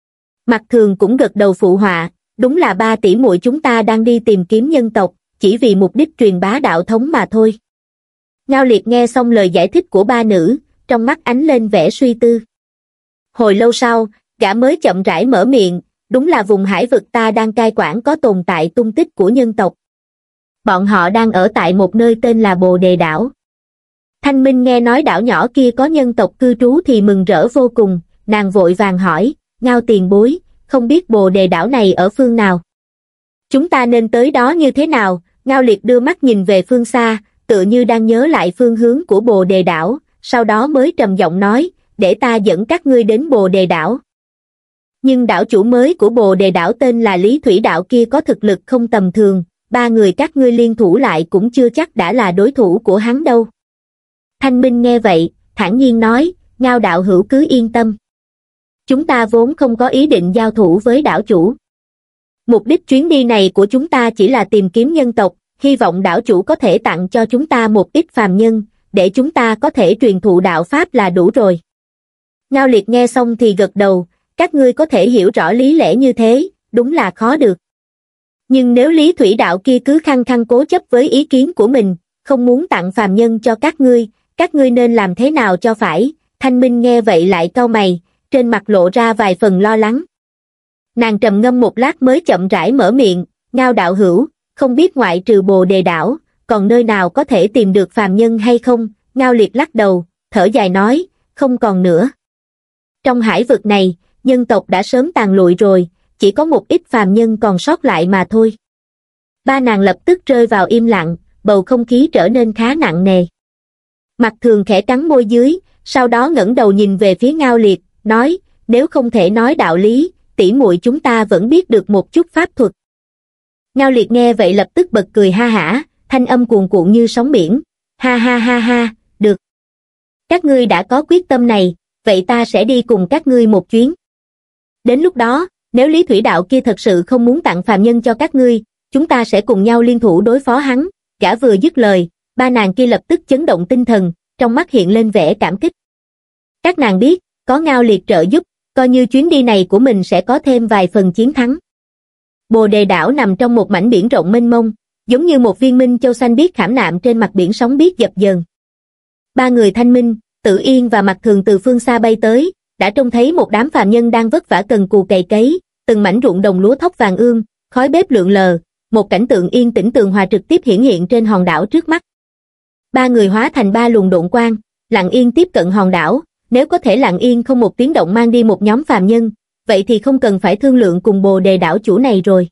Mặt Thường cũng gật đầu phụ họa, đúng là ba tỷ muội chúng ta đang đi tìm kiếm nhân tộc, chỉ vì mục đích truyền bá đạo thống mà thôi. Ngao Liệt nghe xong lời giải thích của ba nữ, trong mắt ánh lên vẻ suy tư. Hồi lâu sau, gã mới chậm rãi mở miệng, đúng là vùng hải vực ta đang cai quản có tồn tại tung tích của nhân tộc. Bọn họ đang ở tại một nơi tên là Bồ Đề Đảo. Thanh Minh nghe nói đảo nhỏ kia có nhân tộc cư trú thì mừng rỡ vô cùng, nàng vội vàng hỏi, Ngao tiền bối, không biết Bồ Đề Đảo này ở phương nào? Chúng ta nên tới đó như thế nào? Ngao Liệt đưa mắt nhìn về phương xa, tựa như đang nhớ lại phương hướng của Bồ Đề Đảo, sau đó mới trầm giọng nói, để ta dẫn các ngươi đến Bồ Đề Đảo. Nhưng đảo chủ mới của Bồ Đề Đảo tên là Lý Thủy Đạo kia có thực lực không tầm thường, ba người các ngươi liên thủ lại cũng chưa chắc đã là đối thủ của hắn đâu. Thanh Minh nghe vậy, thản nhiên nói, Ngao đạo hữu cứ yên tâm. Chúng ta vốn không có ý định giao thủ với đảo chủ. Mục đích chuyến đi này của chúng ta chỉ là tìm kiếm nhân tộc, hy vọng đảo chủ có thể tặng cho chúng ta một ít phàm nhân, để chúng ta có thể truyền thụ đạo pháp là đủ rồi. Ngao Liệt nghe xong thì gật đầu, các ngươi có thể hiểu rõ lý lẽ như thế, đúng là khó được. Nhưng nếu Lý Thủy Đạo kia cứ khăng khăng cố chấp với ý kiến của mình, không muốn tặng phàm nhân cho các ngươi, các ngươi nên làm thế nào cho phải? Thanh Minh nghe vậy lại cau mày, trên mặt lộ ra vài phần lo lắng. Nàng trầm ngâm một lát mới chậm rãi mở miệng, Ngao đạo hữu, không biết ngoại trừ Bồ Đề Đảo, còn nơi nào có thể tìm được phàm nhân hay không? Ngao Liệt lắc đầu, thở dài nói, không còn nữa. Trong hải vực này, nhân tộc đã sớm tàn lụi rồi, chỉ có một ít phàm nhân còn sót lại mà thôi. Ba nàng lập tức rơi vào im lặng, bầu không khí trở nên khá nặng nề. Mặt Thường khẽ cắn môi dưới, sau đó ngẩng đầu nhìn về phía Ngao Liệt, nói, nếu không thể nói đạo lý, tỷ muội chúng ta vẫn biết được một chút pháp thuật. Ngao Liệt nghe vậy lập tức bật cười ha hả, thanh âm cuồn cuộn như sóng biển, ha ha ha ha, được. Các ngươi đã có quyết tâm này, vậy ta sẽ đi cùng các ngươi một chuyến. Đến lúc đó, nếu Lý Thủy Đạo kia thật sự không muốn tặng phàm nhân cho các ngươi, chúng ta sẽ cùng nhau liên thủ đối phó hắn. Gã vừa dứt lời, ba nàng kia lập tức chấn động tinh thần, trong mắt hiện lên vẻ cảm kích. Các nàng biết, có Ngao Liệt trợ giúp, coi như chuyến đi này của mình sẽ có thêm vài phần chiến thắng. Bồ Đề Đảo nằm trong một mảnh biển rộng mênh mông, giống như một viên minh châu xanh biếc khảm nạm trên mặt biển sóng biếc dập dờn. Ba người Thanh Minh, Tử Yên và Mặt Thường từ phương xa bay tới, đã trông thấy một đám phàm nhân đang vất vả cần cù cày cấy, từng mảnh ruộng đồng lúa thóc vàng ươm, khói bếp lượn lờ, một cảnh tượng yên tĩnh tường hòa trực tiếp hiển hiện trên hòn đảo trước mắt. Ba người hóa thành ba luồng độn quang, lặng yên tiếp cận hòn đảo, nếu có thể lặng yên không một tiếng động mang đi một nhóm phàm nhân, vậy thì không cần phải thương lượng cùng Bồ Đề Đảo chủ này rồi.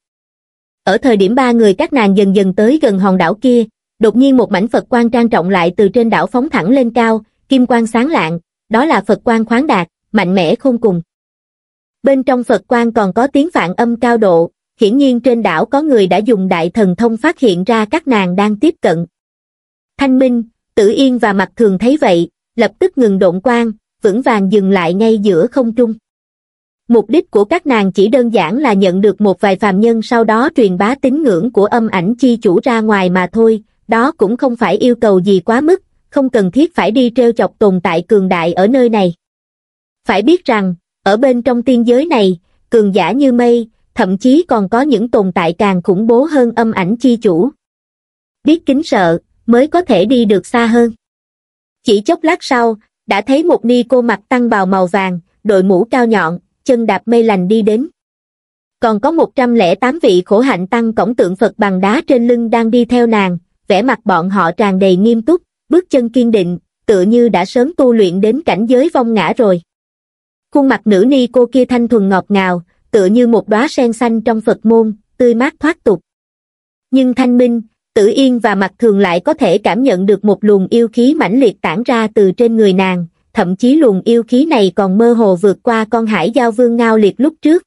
Ở thời điểm ba người các nàng dần dần tới gần hòn đảo kia, đột nhiên một mảnh Phật quang trang trọng lại từ trên đảo phóng thẳng lên cao, kim quang sáng lạng, đó là Phật quang khoáng đạt, mạnh mẽ khôn cùng. Bên trong Phật quang còn có tiếng phạn âm cao độ, hiển nhiên trên đảo có người đã dùng đại thần thông phát hiện ra các nàng đang tiếp cận. Thanh Minh, Tử Yên và Mặc Thường thấy vậy, lập tức ngừng độn quang, vững vàng dừng lại ngay giữa không trung. Mục đích của các nàng chỉ đơn giản là nhận được một vài phàm nhân sau đó truyền bá tín ngưỡng của âm ảnh chi chủ ra ngoài mà thôi, đó cũng không phải yêu cầu gì quá mức, không cần thiết phải đi trêu chọc tồn tại cường đại ở nơi này. Phải biết rằng, ở bên trong tiên giới này, cường giả như mây, thậm chí còn có những tồn tại càng khủng bố hơn âm ảnh chi chủ. Biết kính sợ, mới có thể đi được xa hơn. Chỉ chốc lát sau, đã thấy một ni cô mặc tăng bào màu vàng, đội mũ cao nhọn, chân đạp mây lành đi đến. Còn có một trăm lẻ tám vị khổ hạnh tăng cổng tượng Phật bằng đá trên lưng đang đi theo nàng, vẻ mặt bọn họ tràn đầy nghiêm túc, bước chân kiên định, tựa như đã sớm tu luyện đến cảnh giới vong ngã rồi. Khuôn mặt nữ ni cô kia thanh thuần ngọt ngào, tựa như một đóa sen xanh trong Phật môn, tươi mát thoát tục. Nhưng Thanh Minh, Tử Yên và Mặc Thường lại có thể cảm nhận được một luồng yêu khí mãnh liệt tản ra từ trên người nàng, thậm chí luồng yêu khí này còn mơ hồ vượt qua con hải giao vương Ngao Liệt lúc trước.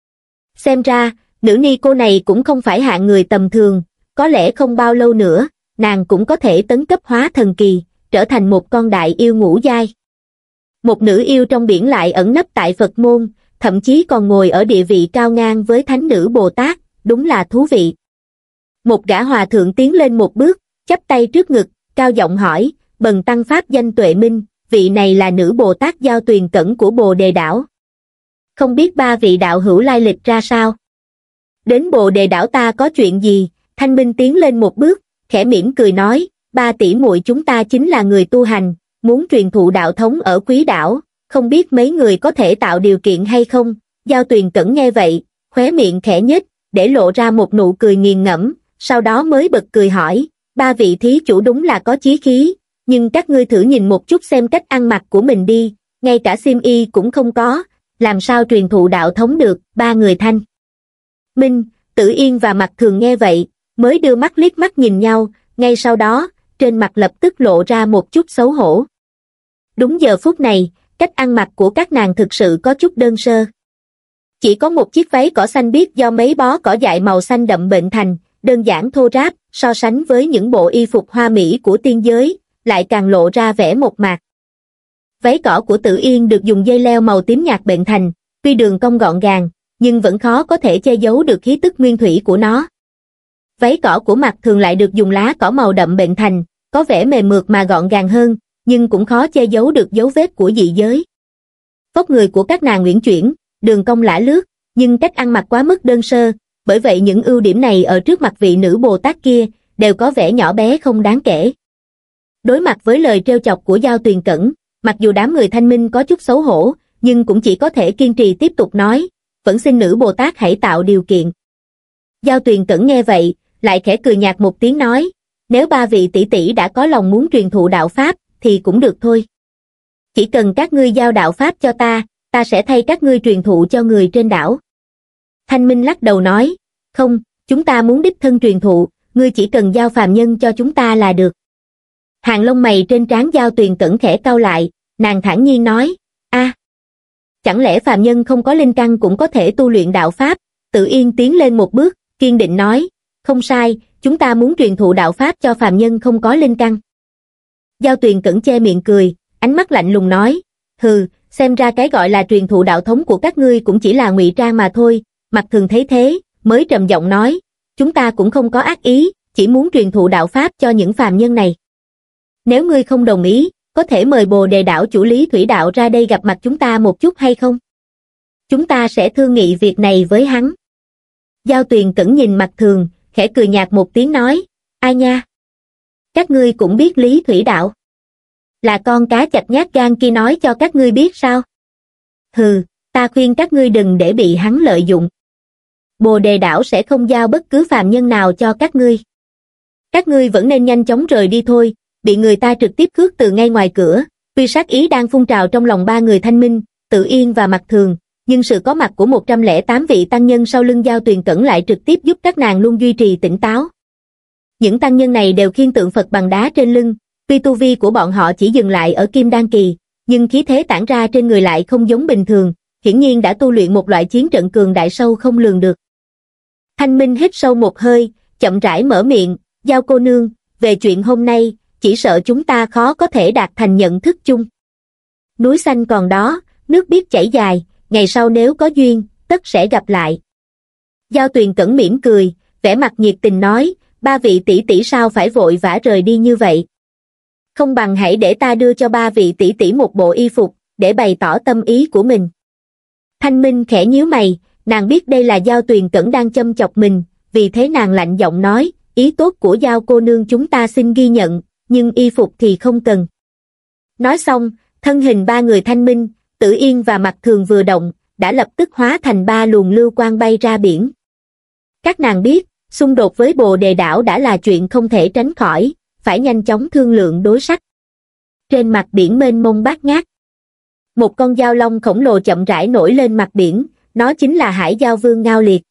Xem ra, nữ ni cô này cũng không phải hạng người tầm thường, có lẽ không bao lâu nữa, nàng cũng có thể tấn cấp hóa thần kỳ, trở thành một con đại yêu ngũ giai. Một nữ yêu trong biển lại ẩn nấp tại Phật môn, thậm chí còn ngồi ở địa vị cao ngang với thánh nữ Bồ Tát, đúng là thú vị. Một gã hòa thượng tiến lên một bước, chắp tay trước ngực, cao giọng hỏi, bần tăng pháp danh Tuệ Minh, vị này là nữ Bồ Tát Giao Tuyền Cẩn của Bồ Đề Đảo. Không biết ba vị đạo hữu lai lịch ra sao? Đến Bồ Đề Đảo ta có chuyện gì? Thanh Minh tiến lên một bước, khẽ mỉm cười nói, ba tỷ muội chúng ta chính là người tu hành, muốn truyền thụ đạo thống ở Quý Đảo, không biết mấy người có thể tạo điều kiện hay không? Giao Tuyền Cẩn nghe vậy, khóe miệng khẽ nhếch, để lộ ra một nụ cười nghiền ngẫm, sau đó mới bật cười hỏi, ba vị thí chủ đúng là có chí khí, nhưng các ngươi thử nhìn một chút xem cách ăn mặc của mình đi, ngay cả xiêm y cũng không có, làm sao truyền thụ đạo thống được? Ba người Thanh Minh, Tử Yên và Mặc Thường nghe vậy, mới đưa mắt liếc mắt nhìn nhau, ngay sau đó, trên mặt lập tức lộ ra một chút xấu hổ. Đúng giờ phút này, cách ăn mặc của các nàng thực sự có chút đơn sơ. Chỉ có một chiếc váy cỏ xanh biếc do mấy bó cỏ dại màu xanh đậm bệnh thành, đơn giản thô ráp, so sánh với những bộ y phục hoa mỹ của tiên giới, lại càng lộ ra vẻ mộc mạc. Váy cỏ của Tử Yên được dùng dây leo màu tím nhạt bệnh thành, tuy đường cong gọn gàng, nhưng vẫn khó có thể che giấu được khí tức nguyên thủy của nó. Váy cỏ của Mặc Thường lại được dùng lá cỏ màu đậm bệnh thành, có vẻ mềm mượt mà gọn gàng hơn, nhưng cũng khó che giấu được dấu vết của dị giới. Vóc người của các nàng uyển chuyển, đường cong lả lướt, nhưng cách ăn mặc quá mức đơn sơ, bởi vậy những ưu điểm này ở trước mặt vị nữ Bồ Tát kia, đều có vẻ nhỏ bé không đáng kể. Đối mặt với lời trêu chọc của Giao Tuyền Cẩn, mặc dù đám người Thanh Minh có chút xấu hổ, nhưng cũng chỉ có thể kiên trì tiếp tục nói, vẫn xin nữ Bồ Tát hãy tạo điều kiện. Giao Tuyền Cẩn nghe vậy, lại khẽ cười nhạt một tiếng nói, nếu ba vị tỷ tỷ đã có lòng muốn truyền thụ đạo Pháp, thì cũng được thôi. Chỉ cần các ngươi giao đạo Pháp cho ta, ta sẽ thay các ngươi truyền thụ cho người trên đảo. Thanh Minh lắc đầu nói, không, chúng ta muốn đích thân truyền thụ, ngươi chỉ cần giao phàm nhân cho chúng ta là được. Hàng lông mày trên trán Giao Tuyền Cẩn khẽ cau lại, nàng thản nhiên nói, a, chẳng lẽ phàm nhân không có linh căn cũng có thể tu luyện đạo Pháp? Tử Yên tiến lên một bước, kiên định nói, không sai, chúng ta muốn truyền thụ đạo Pháp cho phàm nhân không có linh căn. Giao Tuyền Cẩn che miệng cười, ánh mắt lạnh lùng nói, hừ, xem ra cái gọi là truyền thụ đạo thống của các ngươi cũng chỉ là ngụy trang mà thôi. Mặc Thường thấy thế, mới trầm giọng nói, chúng ta cũng không có ác ý, chỉ muốn truyền thụ đạo Pháp cho những phàm nhân này. Nếu ngươi không đồng ý, có thể mời Bồ Đề Đảo chủ Lý Thủy Đạo ra đây gặp mặt chúng ta một chút hay không? Chúng ta sẽ thương nghị việc này với hắn. Giao Tuyền Cẩn nhìn Mặc Thường, khẽ cười nhạt một tiếng nói, ai nha? Các ngươi cũng biết Lý Thủy Đạo? Là con cá chạch nhát gan kia nói cho các ngươi biết sao? Hừ, ta khuyên các ngươi đừng để bị hắn lợi dụng. Bồ Đề Đảo sẽ không giao bất cứ phàm nhân nào cho các ngươi. Các ngươi vẫn nên nhanh chóng rời đi thôi, bị người ta trực tiếp khước từ ngay ngoài cửa. Tuy sát ý đang phun trào trong lòng ba người Thanh Minh, Tử Yên và Mặc Thường, nhưng sự có mặt của một trăm lẻ tám vị tăng nhân sau lưng Giao Tuyền Cẩn lại trực tiếp giúp các nàng luôn duy trì tỉnh táo. Những tăng nhân này đều khiêng tượng Phật bằng đá trên lưng, tuy tu vi của bọn họ chỉ dừng lại ở Kim Đan kỳ, nhưng khí thế tản ra trên người lại không giống bình thường, hiển nhiên đã tu luyện một loại chiến trận cường đại sâu không lường được. Thanh Minh hít sâu một hơi, chậm rãi mở miệng, Giao cô nương, về chuyện hôm nay, chỉ sợ chúng ta khó có thể đạt thành nhận thức chung. Núi xanh còn đó, nước biết chảy dài, ngày sau nếu có duyên, tất sẽ gặp lại. Giao Tuyền Cẩn mỉm cười, vẻ mặt nhiệt tình nói, ba vị tỷ tỷ sao phải vội vã rời đi như vậy? Không bằng hãy để ta đưa cho ba vị tỷ tỷ một bộ y phục, để bày tỏ tâm ý của mình. Thanh Minh khẽ nhíu mày, nàng biết đây là Giao Tuyền Cẩn đang châm chọc mình, vì thế nàng lạnh giọng nói, ý tốt của Giao cô nương chúng ta xin ghi nhận, nhưng y phục thì không cần. Nói xong, thân hình ba người Thanh Minh, Tử Yên và Mặc Thường vừa động, đã lập tức hóa thành ba luồng lưu quang bay ra biển. Các nàng biết, xung đột với Bồ Đề đảo đã là chuyện không thể tránh khỏi, phải nhanh chóng thương lượng đối sách. Trên mặt biển mênh mông bát ngát, một con dao long khổng lồ chậm rãi nổi lên mặt biển, nó chính là Hải Giao Vương Ngao Liệt.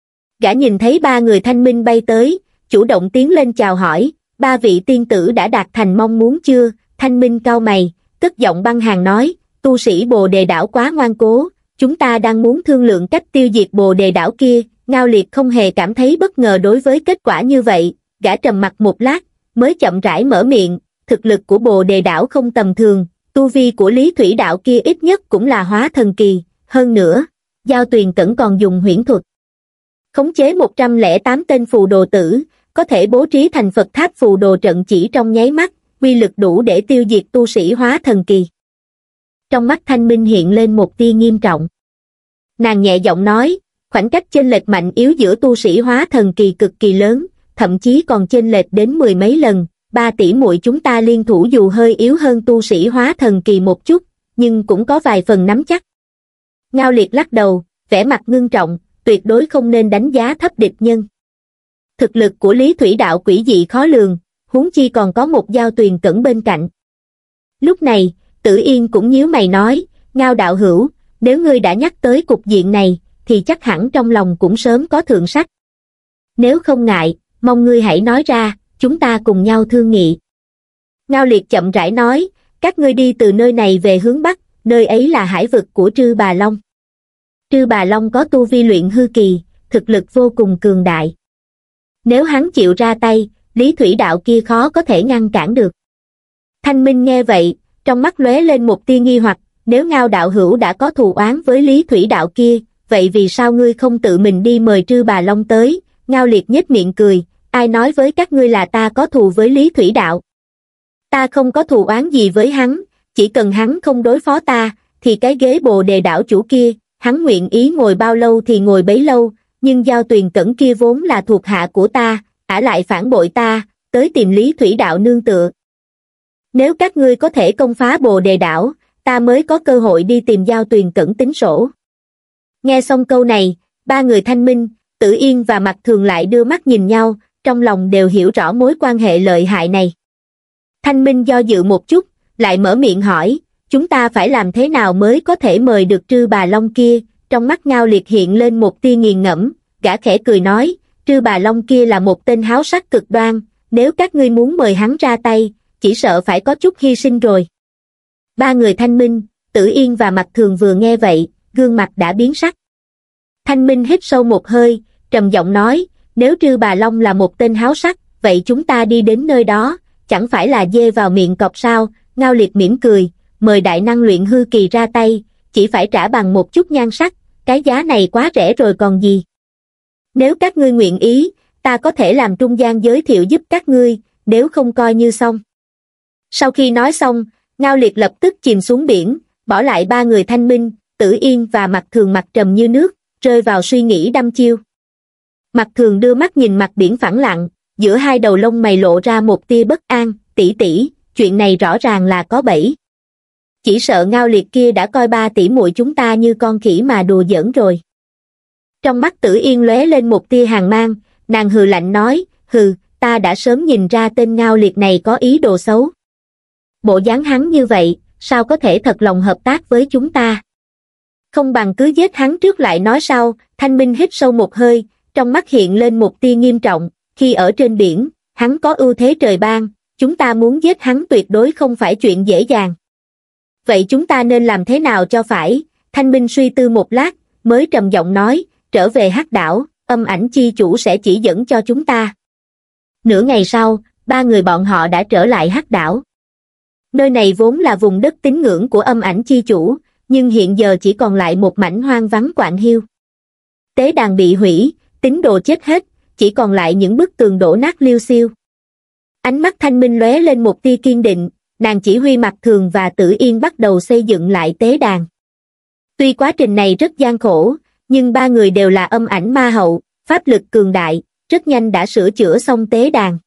Gã nhìn thấy ba người Thanh Minh bay tới, chủ động tiến lên chào hỏi, ba vị tiên tử đã đạt thành mong muốn chưa? Thanh Minh cau mày, cất giọng băng hàn nói, tu sĩ Bồ Đề đảo quá ngoan cố, chúng ta đang muốn thương lượng cách tiêu diệt Bồ Đề đảo kia. Ngao Liệt không hề cảm thấy bất ngờ đối với kết quả như vậy, gã trầm mặc một lát, mới chậm rãi mở miệng, thực lực của Bồ Đề đảo không tầm thường, tu vi của Lý Thủy đạo kia ít nhất cũng là hóa thần kỳ, hơn nữa, Giao Tuyền Cẩn còn dùng huyễn thuật. Khống chế một trăm lẻ tám tên phù đồ tử, có thể bố trí thành Phật tháp phù đồ trận chỉ trong nháy mắt, uy lực đủ để tiêu diệt tu sĩ hóa thần kỳ. Trong mắt Thanh Minh hiện lên một tia nghiêm trọng. Nàng nhẹ giọng nói, khoảnh cách chênh lệch mạnh yếu giữa tu sĩ hóa thần kỳ cực kỳ lớn, thậm chí còn chênh lệch đến mười mấy lần, ba tỷ muội chúng ta liên thủ dù hơi yếu hơn tu sĩ hóa thần kỳ một chút, nhưng cũng có vài phần nắm chắc. Ngao Liệt lắc đầu, vẻ mặt ngưng trọng, tuyệt đối không nên đánh giá thấp địch nhân. Thực lực của Lý Thủy đạo quỷ dị khó lường, huống chi còn có một Giao Tuyền Cẩn bên cạnh. Lúc này, Tử Yên cũng nhíu mày nói, Ngao đạo hữu, nếu ngươi đã nhắc tới cục diện này, thì chắc hẳn trong lòng cũng sớm có thượng sách. Nếu không ngại, mong ngươi hãy nói ra, chúng ta cùng nhau thương nghị. Ngao Liệt chậm rãi nói, các ngươi đi từ nơi này về hướng Bắc, nơi ấy là hải vực của Trư Bà Long. Trư Bà Long có tu vi luyện hư kỳ, thực lực vô cùng cường đại. Nếu hắn chịu ra tay, Lý Thủy đạo kia khó có thể ngăn cản được. Thanh Minh nghe vậy, trong mắt lóe lên một tia nghi hoặc, nếu Ngao đạo hữu đã có thù oán với Lý Thủy đạo kia, vậy vì sao ngươi không tự mình đi mời Trư Bà Long tới? Ngao Liệt nhếch miệng cười, ai nói với các ngươi là ta có thù với Lý Thủy đạo? Ta không có thù oán gì với hắn, chỉ cần hắn không đối phó ta, thì cái ghế Bồ Đề đảo chủ kia, hắn nguyện ý ngồi bao lâu thì ngồi bấy lâu, nhưng Giao Tuyền Cẩn kia vốn là thuộc hạ của ta, ả lại phản bội ta, tới tìm Lý Thủy đạo nương tựa. Nếu các ngươi có thể công phá Bồ Đề đảo, ta mới có cơ hội đi tìm Giao Tuyền Cẩn tính sổ. Nghe xong câu này, ba người Thanh Minh, Tử Yên và Mặc Thường lại đưa mắt nhìn nhau, trong lòng đều hiểu rõ mối quan hệ lợi hại này. Thanh Minh do dự một chút, lại mở miệng hỏi, chúng ta phải làm thế nào mới có thể mời được Trư Bà Long kia? Trong mắt Ngao Liệt hiện lên một tia nghiền ngẫm, gã khẽ cười nói, Trư Bà Long kia là một tên háo sắc cực đoan, nếu các ngươi muốn mời hắn ra tay, chỉ sợ phải có chút hy sinh rồi. Ba người Thanh Minh, Tử Yên và Mặc Thường vừa nghe vậy, gương mặt đã biến sắc. Thanh Minh hít sâu một hơi, trầm giọng nói, nếu Trư Bà Long là một tên háo sắc, vậy chúng ta đi đến nơi đó, chẳng phải là dê vào miệng cọp sao? Ngao Liệt mỉm cười, mời đại năng luyện hư kỳ ra tay, chỉ phải trả bằng một chút nhan sắc, cái giá này quá rẻ rồi còn gì. Nếu các ngươi nguyện ý, ta có thể làm trung gian giới thiệu giúp các ngươi, nếu không coi như xong. Sau khi nói xong, Ngao Liệt lập tức chìm xuống biển, bỏ lại ba người Thanh Minh, Tử Yên và Mặc Thường mặt trầm như nước, rơi vào suy nghĩ đăm chiêu. Mặc Thường đưa mắt nhìn mặt biển phẳng lặng, giữa hai đầu lông mày lộ ra một tia bất an, tỷ tỷ, chuyện này rõ ràng là có bẫy. Chỉ sợ Ngao Liệt kia đã coi ba tỷ muội chúng ta như con khỉ mà đùa giỡn rồi. Trong mắt Tử Yên lóe lên một tia hàn mang, nàng hừ lạnh nói, hừ, ta đã sớm nhìn ra tên Ngao Liệt này có ý đồ xấu. Bộ dáng hắn như vậy, sao có thể thật lòng hợp tác với chúng ta? Không bằng cứ giết hắn trước lại nói sau. Thanh Minh hít sâu một hơi, trong mắt hiện lên một tia nghiêm trọng, khi ở trên biển, hắn có ưu thế trời ban, chúng ta muốn giết hắn tuyệt đối không phải chuyện dễ dàng. Vậy chúng ta nên làm thế nào cho phải? Thanh Minh suy tư một lát, mới trầm giọng nói, trở về Hắc đảo, âm ảnh chi chủ sẽ chỉ dẫn cho chúng ta. Nửa ngày sau, ba người bọn họ đã trở lại Hắc đảo. Nơi này vốn là vùng đất tín ngưỡng của âm ảnh chi chủ, nhưng hiện giờ chỉ còn lại một mảnh hoang vắng quạnh hiu. Tế đàn bị hủy, tín đồ chết hết, chỉ còn lại những bức tường đổ nát liêu xiêu. Ánh mắt Thanh Minh lóe lên một tia kiên định, nàng chỉ huy Mặc Thường và Tử Yên bắt đầu xây dựng lại tế đàn. Tuy quá trình này rất gian khổ, nhưng ba người đều là âm ảnh ma hậu, pháp lực cường đại, rất nhanh đã sửa chữa xong tế đàn.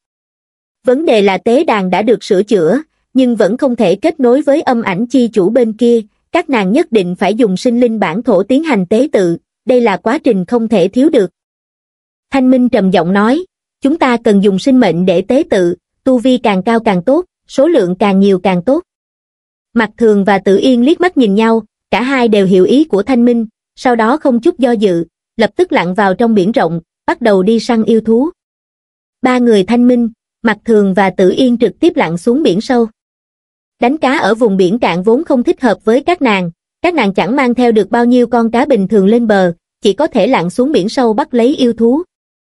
Vấn đề là tế đàn đã được sửa chữa, nhưng vẫn không thể kết nối với âm ảnh chi chủ bên kia, các nàng nhất định phải dùng sinh linh bản thổ tiến hành tế tự, đây là quá trình không thể thiếu được. Thanh Minh trầm giọng nói, chúng ta cần dùng sinh mệnh để tế tự, tu vi càng cao càng tốt, số lượng càng nhiều càng tốt. Mặc Thường và Tử Yên liếc mắt nhìn nhau, cả hai đều hiểu ý của Thanh Minh, sau đó không chút do dự, lập tức lặn vào trong biển rộng, bắt đầu đi săn yêu thú. Ba người Thanh Minh, Mặc Thường và Tử Yên trực tiếp lặn xuống biển sâu. Đánh cá ở vùng biển cạn vốn không thích hợp với các nàng, các nàng chẳng mang theo được bao nhiêu con cá bình thường lên bờ, chỉ có thể lặn xuống biển sâu bắt lấy yêu thú.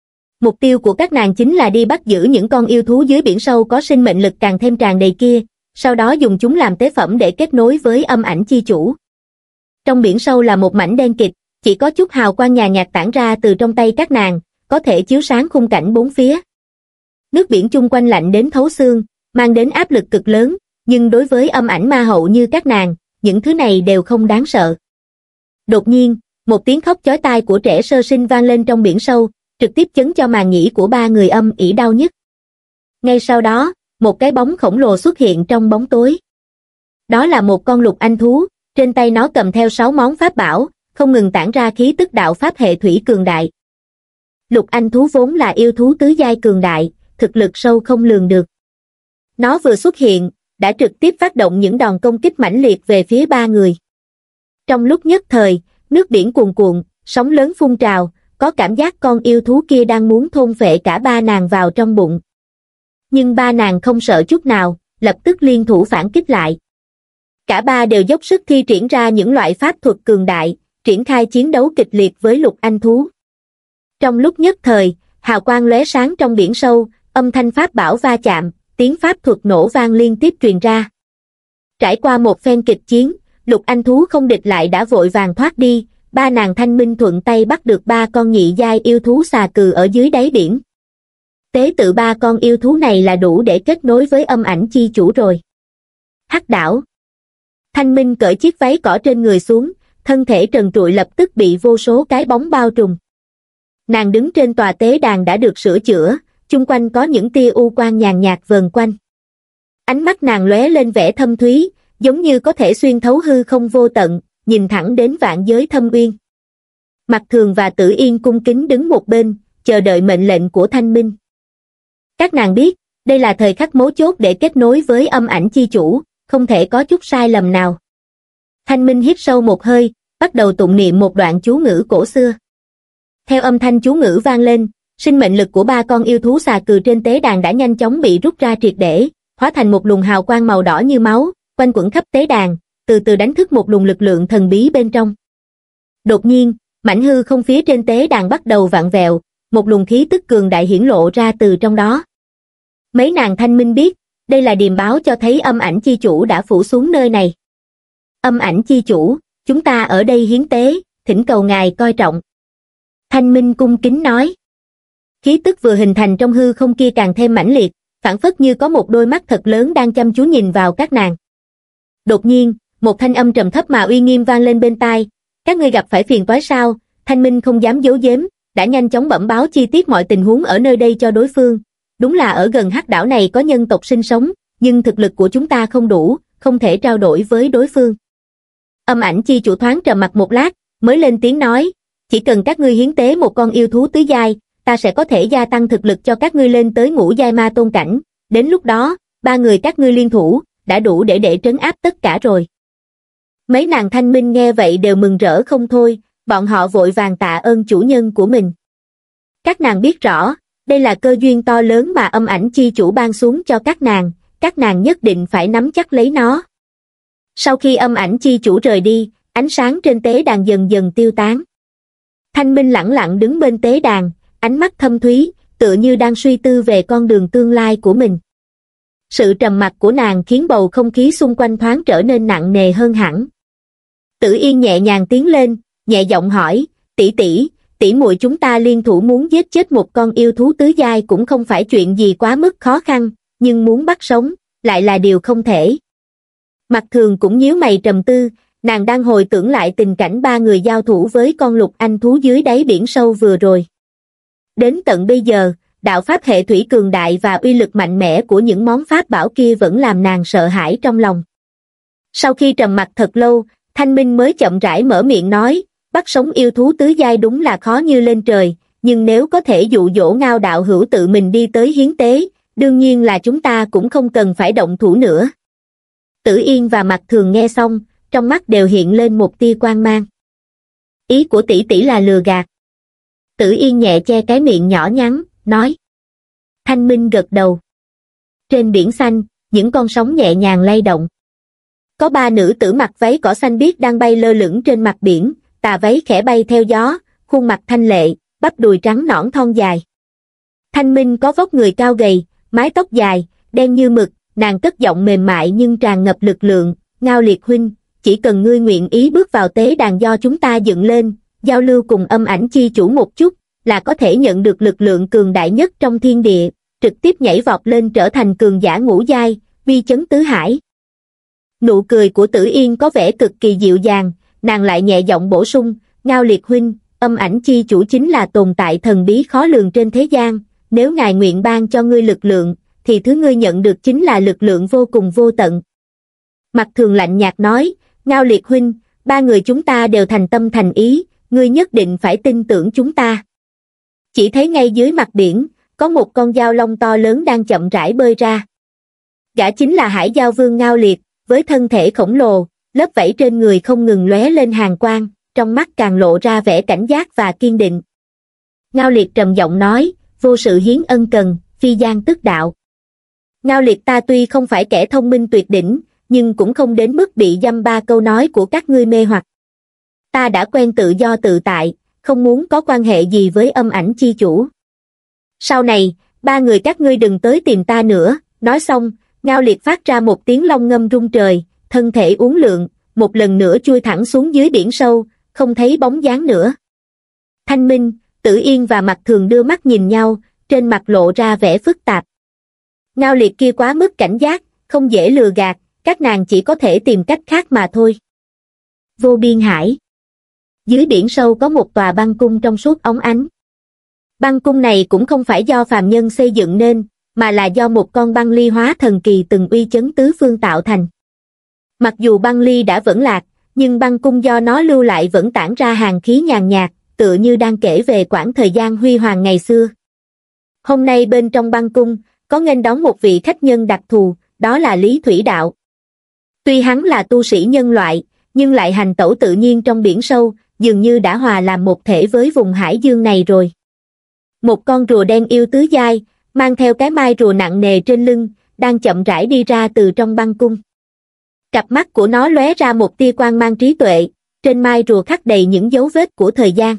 Mục tiêu của các nàng chính là đi bắt giữ những con yêu thú dưới biển sâu có sinh mệnh lực càng thêm tràn đầy kia, sau đó dùng chúng làm tế phẩm để kết nối với âm ảnh chi chủ. Trong biển sâu là một mảnh đen kịt, chỉ có chút hào quang nhàn nhạt tản ra từ trong tay các nàng, có thể chiếu sáng khung cảnh bốn phía. Nước biển chung quanh lạnh đến thấu xương, mang đến áp lực cực lớn, nhưng đối với âm ảnh ma hậu như các nàng, những thứ này đều không đáng sợ. Đột nhiên, một tiếng khóc chói tai của trẻ sơ sinh vang lên trong biển sâu, trực tiếp chấn cho màng nhĩ của ba người âm ỉ đau nhức. Ngay sau đó, một cái bóng khổng lồ xuất hiện trong bóng tối. Đó là một con lục anh thú, trên tay nó cầm theo sáu món pháp bảo, không ngừng tản ra khí tức đạo pháp hệ thủy cường đại. Lục anh thú vốn là yêu thú tứ giai cường đại, thực lực sâu không lường được. Nó vừa xuất hiện, đã trực tiếp phát động những đòn công kích mãnh liệt về phía ba người. Trong lúc nhất thời, nước biển cuồn cuộn, sóng lớn phun trào, có cảm giác con yêu thú kia đang muốn thôn phệ cả ba nàng vào trong bụng. Nhưng ba nàng không sợ chút nào, lập tức liên thủ phản kích lại. Cả ba đều dốc sức thi triển ra những loại pháp thuật cường đại, triển khai chiến đấu kịch liệt với lục anh thú. Trong lúc nhất thời, hào quang lóe sáng trong biển sâu, âm thanh pháp bảo va chạm, tiếng pháp thuật nổ vang liên tiếp truyền ra. Trải qua một phen kịch chiến, lục anh thú không địch lại đã vội vàng thoát đi, ba nàng Thanh Minh thuận tay bắt được ba con nhị giai yêu thú xà cừ ở dưới đáy biển. Tế tự ba con yêu thú này là đủ để kết nối với âm ảnh chi chủ rồi. Hắc đảo. Thanh Minh cởi chiếc váy cỏ trên người xuống, thân thể trần trụi lập tức bị vô số cái bóng bao trùm. Nàng đứng trên tòa tế đàn đã được sửa chữa, chung quanh có những tia u quang nhàn nhạt vờn quanh. Ánh mắt nàng lóe lên vẻ thâm thúy, giống như có thể xuyên thấu hư không vô tận, nhìn thẳng đến vạn giới thâm uyên. Mặc Thường và Tử Yên cung kính đứng một bên, chờ đợi mệnh lệnh của Thanh Minh. Các nàng biết, đây là thời khắc mấu chốt để kết nối với âm ảnh chi chủ, không thể có chút sai lầm nào. Thanh Minh hít sâu một hơi, bắt đầu tụng niệm một đoạn chú ngữ cổ xưa. Theo âm thanh chú ngữ vang lên, sinh mệnh lực của ba con yêu thú xà cừ trên tế đàn đã nhanh chóng bị rút ra triệt để, hóa thành một luồng hào quang màu đỏ như máu, quanh quẩn khắp tế đàn, từ từ đánh thức một luồng lực lượng thần bí bên trong. Đột nhiên, mảnh hư không phía trên tế đàn bắt đầu vặn vẹo, một luồng khí tức cường đại hiển lộ ra từ trong đó. Mấy nàng Thanh Minh biết, đây là điềm báo cho thấy âm ảnh chi chủ đã phủ xuống nơi này. Âm ảnh chi chủ, chúng ta ở đây hiến tế, thỉnh cầu ngài coi trọng. Thanh Minh cung kính nói. Khí tức vừa hình thành trong hư không kia càng thêm mãnh liệt, phảng phất như có một đôi mắt thật lớn đang chăm chú nhìn vào các nàng. Đột nhiên, một thanh âm trầm thấp mà uy nghiêm vang lên bên tai, các ngươi gặp phải phiền toái sao? Thanh Minh không dám giấu giếm, đã nhanh chóng bẩm báo chi tiết mọi tình huống ở nơi đây cho đối phương. Đúng là ở gần Hắc đảo này có nhân tộc sinh sống, nhưng thực lực của chúng ta không đủ, không thể trao đổi với đối phương. Âm ảnh chi chủ thoáng trầm mặc một lát, mới lên tiếng nói, chỉ cần các ngươi hiến tế một con yêu thú tứ giai, ta sẽ có thể gia tăng thực lực cho các ngươi lên tới ngũ giai ma tôn cảnh, đến lúc đó, ba người các ngươi liên thủ, đã đủ để để trấn áp tất cả rồi. Mấy nàng Thanh Minh nghe vậy đều mừng rỡ không thôi, bọn họ vội vàng tạ ơn chủ nhân của mình. Các nàng biết rõ, đây là cơ duyên to lớn mà âm ảnh chi chủ ban xuống cho các nàng, các nàng nhất định phải nắm chắc lấy nó. Sau khi âm ảnh chi chủ rời đi, ánh sáng trên tế đàn dần dần tiêu tán. Thanh Minh lẳng lặng đứng bên tế đàn, ánh mắt thâm thúy, tựa như đang suy tư về con đường tương lai của mình. Sự trầm mặc của nàng khiến bầu không khí xung quanh thoáng trở nên nặng nề hơn hẳn. Tử Yên nhẹ nhàng tiến lên, nhẹ giọng hỏi, tỷ tỷ, tỷ muội chúng ta liên thủ muốn giết chết một con yêu thú tứ giai cũng không phải chuyện gì quá mức khó khăn, nhưng muốn bắt sống, lại là điều không thể. Mặt Thường cũng nhíu mày trầm tư, nàng đang hồi tưởng lại tình cảnh ba người giao thủ với con lục anh thú dưới đáy biển sâu vừa rồi. Đến tận bây giờ, đạo pháp hệ thủy cường đại và uy lực mạnh mẽ của những món pháp bảo kia vẫn làm nàng sợ hãi trong lòng. Sau khi trầm mặc thật lâu, Thanh Minh mới chậm rãi mở miệng nói, bắt sống yêu thú tứ giai đúng là khó như lên trời, nhưng nếu có thể dụ dỗ Ngao đạo hữu tự mình đi tới hiến tế, đương nhiên là chúng ta cũng không cần phải động thủ nữa. Tử Yên và Mặt Thường nghe xong, trong mắt đều hiện lên một tia quang mang. Ý của tỷ tỷ là lừa gạt. Tử Yên nhẹ che cái miệng nhỏ nhắn, nói. Thanh Minh gật đầu. Trên biển xanh, những con sóng nhẹ nhàng lay động. Có ba nữ tử mặc váy cỏ xanh biếc đang bay lơ lửng trên mặt biển, tà váy khẽ bay theo gió, khuôn mặt thanh lệ, bắp đùi trắng nõn thon dài. Thanh Minh có vóc người cao gầy, mái tóc dài, đen như mực, nàng cất giọng mềm mại nhưng tràn ngập lực lượng, Ngao Liệt huynh, chỉ cần ngươi nguyện ý bước vào tế đàn do chúng ta dựng lên, giao lưu cùng âm ảnh chi chủ một chút, là có thể nhận được lực lượng cường đại nhất trong thiên địa, trực tiếp nhảy vọt lên trở thành cường giả ngũ giai, uy chấn tứ hải. Nụ cười của Tử Yên có vẻ cực kỳ dịu dàng, nàng lại nhẹ giọng bổ sung, Ngao Liệt huynh, âm ảnh chi chủ chính là tồn tại thần bí khó lường trên thế gian, nếu ngài nguyện ban cho ngươi lực lượng, thì thứ ngươi nhận được chính là lực lượng vô cùng vô tận. Mặt Thường lạnh nhạt nói, Ngao Liệt huynh, ba người chúng ta đều thành tâm thành ý, ngươi nhất định phải tin tưởng chúng ta. Chỉ thấy ngay dưới mặt biển, có một con dao long to lớn đang chậm rãi bơi ra. Gã chính là Hải Giao Vương Ngao Liệt, với thân thể khổng lồ, lớp vảy trên người không ngừng lóe lên hàn quang, trong mắt càng lộ ra vẻ cảnh giác và kiên định. Ngao Liệt trầm giọng nói, vô sự hiến ân cần, phi gian tức đạo. Ngao Liệt ta tuy không phải kẻ thông minh tuyệt đỉnh, nhưng cũng không đến mức bị dăm ba câu nói của các ngươi mê hoặc. Ta đã quen tự do tự tại, không muốn có quan hệ gì với âm ảnh chi chủ. Sau này, ba người các ngươi đừng tới tìm ta nữa. Nói xong, Ngao Liệt phát ra một tiếng long ngâm rung trời, thân thể uốn lượn, một lần nữa chui thẳng xuống dưới biển sâu, không thấy bóng dáng nữa. Thanh Minh, Tử Yên và Mặt Thường đưa mắt nhìn nhau, trên mặt lộ ra vẻ phức tạp. Ngao Liệt kia quá mức cảnh giác, không dễ lừa gạt, các nàng chỉ có thể tìm cách khác mà thôi. Vô biên hải. Dưới biển sâu có một tòa băng cung trong suốt óng ánh. Băng cung này cũng không phải do phàm nhân xây dựng nên, mà là do một con băng ly hóa thần kỳ từng uy chấn tứ phương tạo thành. Mặc dù băng ly đã vỡ lạc, nhưng băng cung do nó lưu lại vẫn tản ra hàn khí nhàn nhạt, tựa như đang kể về quãng thời gian huy hoàng ngày xưa. Hôm nay bên trong băng cung, có nghênh đón một vị khách nhân đặc thù, đó là Lý Thủy Đạo. Tuy hắn là tu sĩ nhân loại, nhưng lại hành tẩu tự nhiên trong biển sâu, dường như đã hòa làm một thể với vùng hải dương này rồi. Một con rùa đen yêu tứ giai, mang theo cái mai rùa nặng nề trên lưng, đang chậm rãi đi ra từ trong băng cung. Cặp mắt của nó lóe ra một tia quang mang trí tuệ, trên mai rùa khắc đầy những dấu vết của thời gian.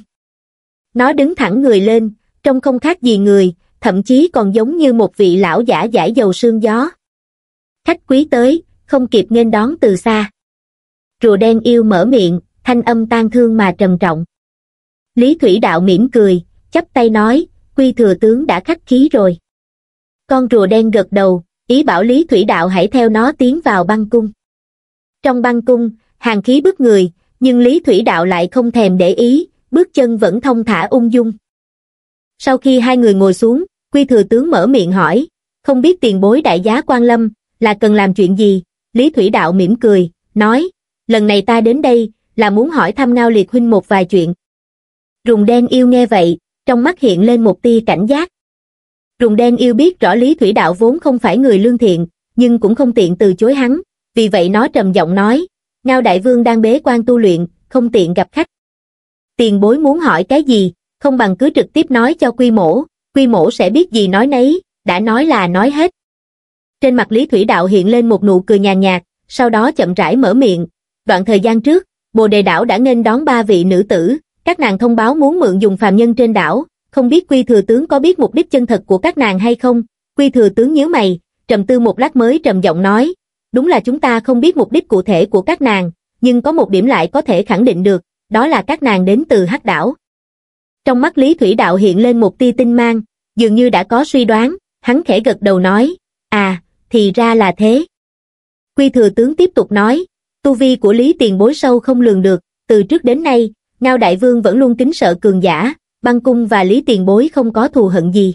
Nó đứng thẳng người lên, trông không khác gì người, thậm chí còn giống như một vị lão giả dải dầu sương gió. Khách quý tới, không kịp nghênh đón từ xa. Rùa đen yêu mở miệng, thanh âm tang thương mà trầm trọng. Lý Thủy Đạo mỉm cười, chắp tay nói, Quy thừa tướng đã khách khí rồi. Con rùa đen gật đầu, ý bảo Lý Thủy Đạo hãy theo nó tiến vào băng cung. Trong băng cung, hàn khí bức người, nhưng Lý Thủy Đạo lại không thèm để ý, bước chân vẫn thong thả ung dung. Sau khi hai người ngồi xuống, Quy thừa tướng mở miệng hỏi, không biết tiền bối đại giá quan lâm, là cần làm chuyện gì? Lý Thủy Đạo mỉm cười, nói, lần này ta đến đây, là muốn hỏi thăm Ngao Liệt huynh một vài chuyện. Rùa đen yêu nghe vậy, trong mắt hiện lên một tia cảnh giác. Rùa đen yêu biết rõ Lý Thủy Đạo vốn không phải người lương thiện, nhưng cũng không tiện từ chối hắn, vì vậy nó trầm giọng nói, Ngao đại vương đang bế quan tu luyện, không tiện gặp khách. Tiền bối muốn hỏi cái gì, không bằng cứ trực tiếp nói cho Quy mỗ, Quy mỗ sẽ biết gì nói nấy, đã nói là nói hết. Trên mặt Lý Thủy Đạo hiện lên một nụ cười nhàn nhạt, sau đó chậm rãi mở miệng, đoạn thời gian trước, Bồ Đề Đảo đã nghênh đón ba vị nữ tử, các nàng thông báo muốn mượn dùng phàm nhân trên đảo, không biết Quy thừa tướng có biết mục đích chân thật của các nàng hay không? Quy thừa tướng nhíu mày, trầm tư một lát mới trầm giọng nói, đúng là chúng ta không biết mục đích cụ thể của các nàng, nhưng có một điểm lại có thể khẳng định được, đó là các nàng đến từ Hắc đảo. Trong mắt Lý Thủy Đạo hiện lên một tia tinh mang, dường như đã có suy đoán, hắn khẽ gật đầu nói, à, thì ra là thế. Quy thừa tướng tiếp tục nói, tu vi của Lý tiền bối sâu không lường được, từ trước đến nay, Ngao Đại Vương vẫn luôn kính sợ cường giả, Băng Cung và Lý tiền bối không có thù hận gì.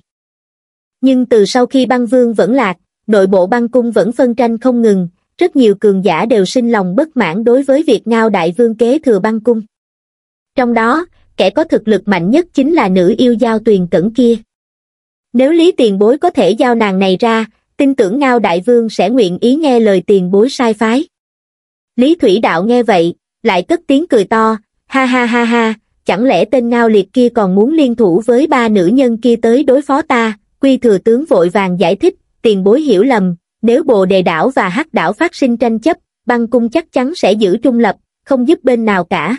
Nhưng từ sau khi Băng Vương vẫn lạc, nội bộ Băng Cung vẫn phân tranh không ngừng, rất nhiều cường giả đều sinh lòng bất mãn đối với việc Ngao Đại Vương kế thừa Băng Cung. Trong đó, kẻ có thực lực mạnh nhất chính là nữ yêu Giao Tuyền Cẩn kia. Nếu Lý tiền bối có thể giao nàng này ra, tin tưởng Ngao Đại Vương sẽ nguyện ý nghe lời tiền bối sai phái. Lý Thủy Đạo nghe vậy, lại cất tiếng cười to, ha ha ha ha, chẳng lẽ tên Ngao Liệt kia còn muốn liên thủ với ba nữ nhân kia tới đối phó ta? Quy thừa tướng vội vàng giải thích, tiền bối hiểu lầm, nếu Bồ Đề đảo và Hắc đảo phát sinh tranh chấp, Băng Cung chắc chắn sẽ giữ trung lập, không giúp bên nào cả.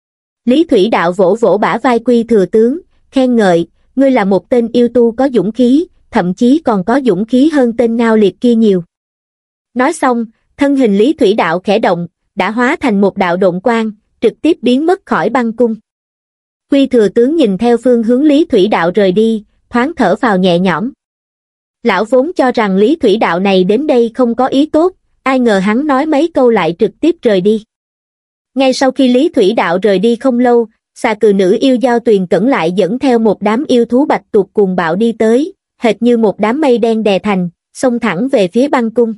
Lý Thủy Đạo vỗ vỗ bả vai Quy thừa tướng, khen ngợi, ngươi là một tên yêu tu có dũng khí, thậm chí còn có dũng khí hơn tên Ngao Liệt kia nhiều. Nói xong, thân hình Lý Thủy Đạo khẽ động, đã hóa thành một đạo độn quang, trực tiếp biến mất khỏi Băng Cung. Quy thừa tướng nhìn theo phương hướng Lý Thủy Đạo rời đi, thoáng thở phào nhẹ nhõm. Lão vốn cho rằng Lý Thủy Đạo này đến đây không có ý tốt, ai ngờ hắn nói mấy câu lại trực tiếp rời đi. Ngay sau khi Lý Thủy Đạo rời đi không lâu, xà cừ nữ yêu Giao Tuyền Cẩn lại dẫn theo một đám yêu thú bạch tuộc cuồng bạo đi tới, hệt như một đám mây đen đè thành, xông thẳng về phía Băng Cung.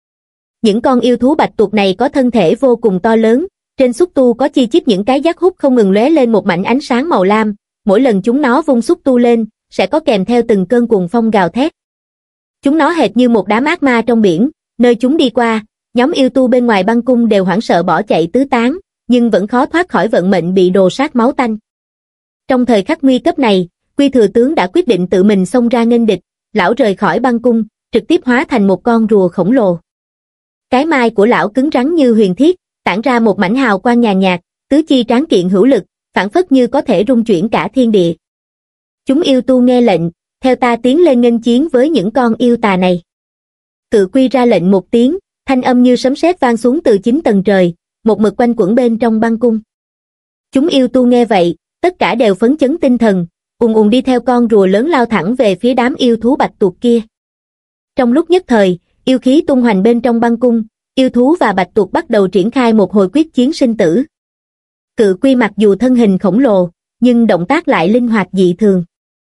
Những con yêu thú bạch tuộc này có thân thể vô cùng to lớn, trên xúc tu có chi chít những cái giác hút không ngừng lóe lên một mảnh ánh sáng màu lam, mỗi lần chúng nó vung xúc tu lên, sẽ có kèm theo từng cơn cuồng phong gào thét. Chúng nó hệt như một đám ác ma trong biển, nơi chúng đi qua, nhóm yêu tu bên ngoài Băng Cung đều hoảng sợ bỏ chạy tứ tán, nhưng vẫn khó thoát khỏi vận mệnh bị đồ sát máu tanh. Trong thời khắc nguy cấp này, Quy thừa tướng đã quyết định tự mình xông ra nghênh địch, lão rời khỏi Băng Cung, trực tiếp hóa thành một con rùa khổng lồ. Cái mai của lão cứng rắn như huyền thiết, tản ra một mảnh hào quang nhàn nhạt, tứ chi tráng kiện hữu lực, phảng phất như có thể rung chuyển cả thiên địa. Chúng yêu tu nghe lệnh, theo ta tiến lên nghênh chiến với những con yêu tà này. Cự Quy ra lệnh một tiếng, thanh âm như sấm sét vang xuống từ chín tầng trời, một mực quanh quẩn bên trong Băng Cung. Chúng yêu tu nghe vậy, tất cả đều phấn chấn tinh thần, ùn ùn đi theo con rùa lớn lao thẳng về phía đám yêu thú bạch tuộc kia. Trong lúc nhất thời, yêu khí tung hoành bên trong Băng Cung, yêu thú và bạch tuộc bắt đầu triển khai một hồi quyết chiến sinh tử. Cự Quy mặc dù thân hình khổng lồ, nhưng động tác lại linh hoạt dị thường.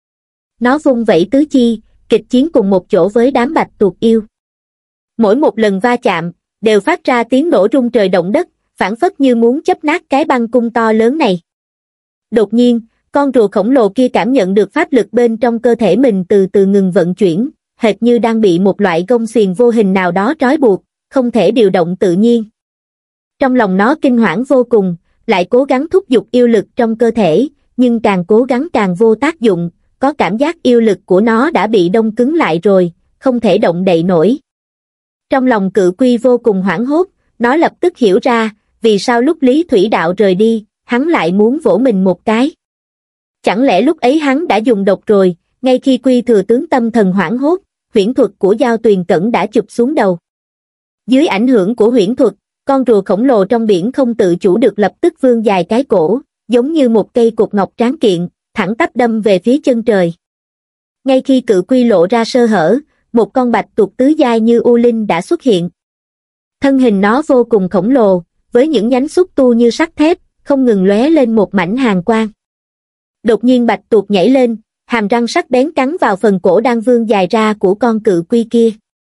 Nó vung vẩy tứ chi, kịch chiến cùng một chỗ với đám bạch tuộc yêu. Mỗi một lần va chạm, đều phát ra tiếng nổ rung trời động đất, phảng phất như muốn chấp nát cái Băng Cung to lớn này. Đột nhiên, con rùa khổng lồ kia cảm nhận được pháp lực bên trong cơ thể mình từ từ ngừng vận chuyển, hệt như đang bị một loại gông xiềng vô hình nào đó trói buộc, không thể điều động tự nhiên. Trong lòng nó kinh hoảng vô cùng, lại cố gắng thúc giục yêu lực trong cơ thể, nhưng càng cố gắng càng vô tác dụng, có cảm giác yêu lực của nó đã bị đông cứng lại rồi, không thể động đậy nổi. Trong lòng Cự Quy vô cùng hoảng hốt, nó lập tức hiểu ra, vì sao lúc Lý Thủy Đạo rời đi, hắn lại muốn vỗ mình một cái. Chẳng lẽ lúc ấy hắn đã dùng độc rồi, ngay khi Quy thừa tướng tâm thần hoảng hốt, huyễn thuật của Giao Tuyền Cẩn đã chụp xuống đầu. Dưới ảnh hưởng của huyễn thuật, con rùa khổng lồ trong biển không tự chủ được lập tức vươn dài cái cổ, giống như một cây cột ngọc tráng kiện, thẳng tắp đâm về phía chân trời. Ngay khi Cự Quy lộ ra sơ hở, một con bạch tuộc tứ giai như U Linh đã xuất hiện. Thân hình nó vô cùng khổng lồ, với những nhánh xúc tu như sắt thép, không ngừng lóe lên một mảnh hàn quang. Đột nhiên bạch tuộc nhảy lên, hàm răng sắc bén cắn vào phần cổ đang vươn dài ra của con Cự Quy kia.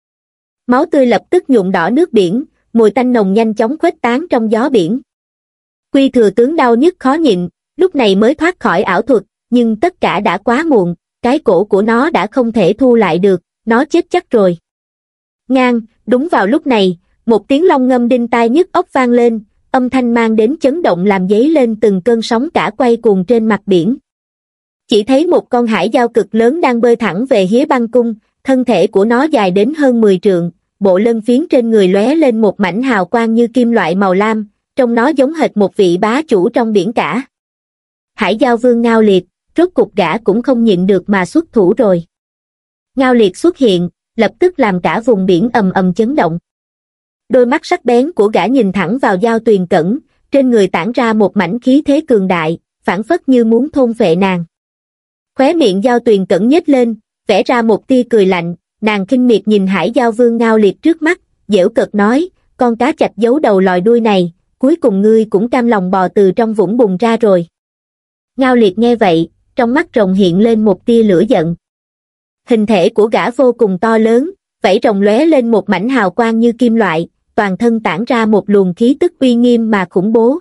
Máu tươi lập tức nhuộm đỏ nước biển, mùi tanh nồng nhanh chóng khuếch tán trong gió biển. Quy thừa tướng đau nhức khó nhịn, lúc này mới thoát khỏi ảo thuật, nhưng tất cả đã quá muộn, cái cổ của nó đã không thể thu lại được, nó chết chắc rồi. Ngang, đúng vào lúc này, một tiếng long ngâm đinh tai nhức óc vang lên, âm thanh mang đến chấn động làm dấy lên từng cơn sóng cả quay cuồng trên mặt biển. Chỉ thấy một con hải giao cực lớn đang bơi thẳng về phía Băng Cung, thân thể của nó dài đến hơn mười trượng, bộ lân phiến trên người lóe lên một mảnh hào quang như kim loại màu lam, trông nó giống hệt một vị bá chủ trong biển cả. Hải Giao Vương Ngao Liệt, rốt cục gã cũng không nhịn được mà xuất thủ rồi. Ngao Liệt xuất hiện, lập tức làm cả vùng biển ầm ầm chấn động. Đôi mắt sắc bén của gã nhìn thẳng vào Giao Tuyền Cẩn, trên người tản ra một mảnh khí thế cường đại, phảng phất như muốn thôn phệ nàng. Khóe miệng Giao Tuyền Cẩn nhếch lên, vẽ ra một tia cười lạnh, nàng khinh miệt nhìn Hải Giao Vương Ngao Liệt trước mắt, giễu cợt nói, con cá chạch giấu đầu lòi đuôi này, cuối cùng ngươi cũng cam lòng bò từ trong vũng bùn ra rồi. Ngao Liệt nghe vậy, trong mắt rồng hiện lên một tia lửa giận. Hình thể của gã vô cùng to lớn, vảy rồng lóe lên một mảnh hào quang như kim loại, toàn thân tản ra một luồng khí tức uy nghiêm mà khủng bố.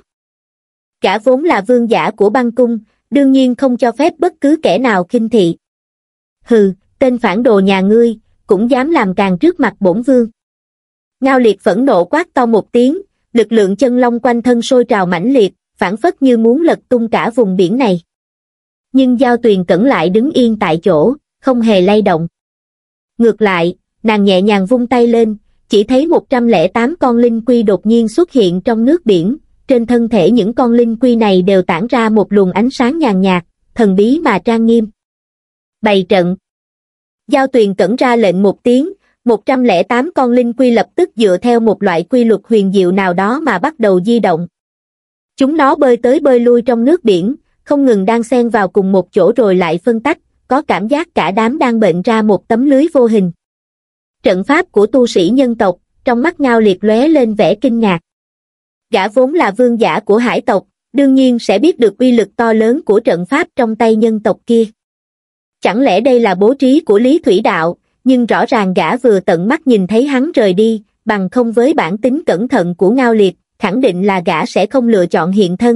Gã vốn là vương giả của băng cung, đương nhiên không cho phép bất cứ kẻ nào khinh thị. Hừ, tên phản đồ nhà ngươi, cũng dám làm càn trước mặt bổn vương. Ngao Liệt phẫn nộ quát to một tiếng, lực lượng chân long quanh thân sôi trào mãnh liệt, phảng phất như muốn lật tung cả vùng biển này. Nhưng Giao Tuyền Cẩn lại đứng yên tại chỗ, không hề lay động. Ngược lại, nàng nhẹ nhàng vung tay lên, chỉ thấy một trăm lẻ tám con linh quy đột nhiên xuất hiện trong nước biển, trên thân thể những con linh quy này đều tản ra một luồng ánh sáng nhàn nhạt, thần bí mà trang nghiêm. Bày trận. Giao Tuyền Cẩn ra lệnh một tiếng, một trăm lẻ tám con linh quy lập tức dựa theo một loại quy luật huyền diệu nào đó mà bắt đầu di động. Chúng nó bơi tới bơi lui trong nước biển, không ngừng đan xen vào cùng một chỗ rồi lại phân tách, có cảm giác cả đám đang bệnh ra một tấm lưới vô hình. Trận pháp của tu sĩ nhân tộc, trong mắt Ngao Liệt lóe lên vẻ kinh ngạc. Gã vốn là vương giả của hải tộc, đương nhiên sẽ biết được uy lực to lớn của trận pháp trong tay nhân tộc kia. Chẳng lẽ đây là bố trí của Lý Thủy Đạo, nhưng rõ ràng gã vừa tận mắt nhìn thấy hắn rời đi, bằng không với bản tính cẩn thận của Ngao Liệt, khẳng định là gã sẽ không lựa chọn hiện thân.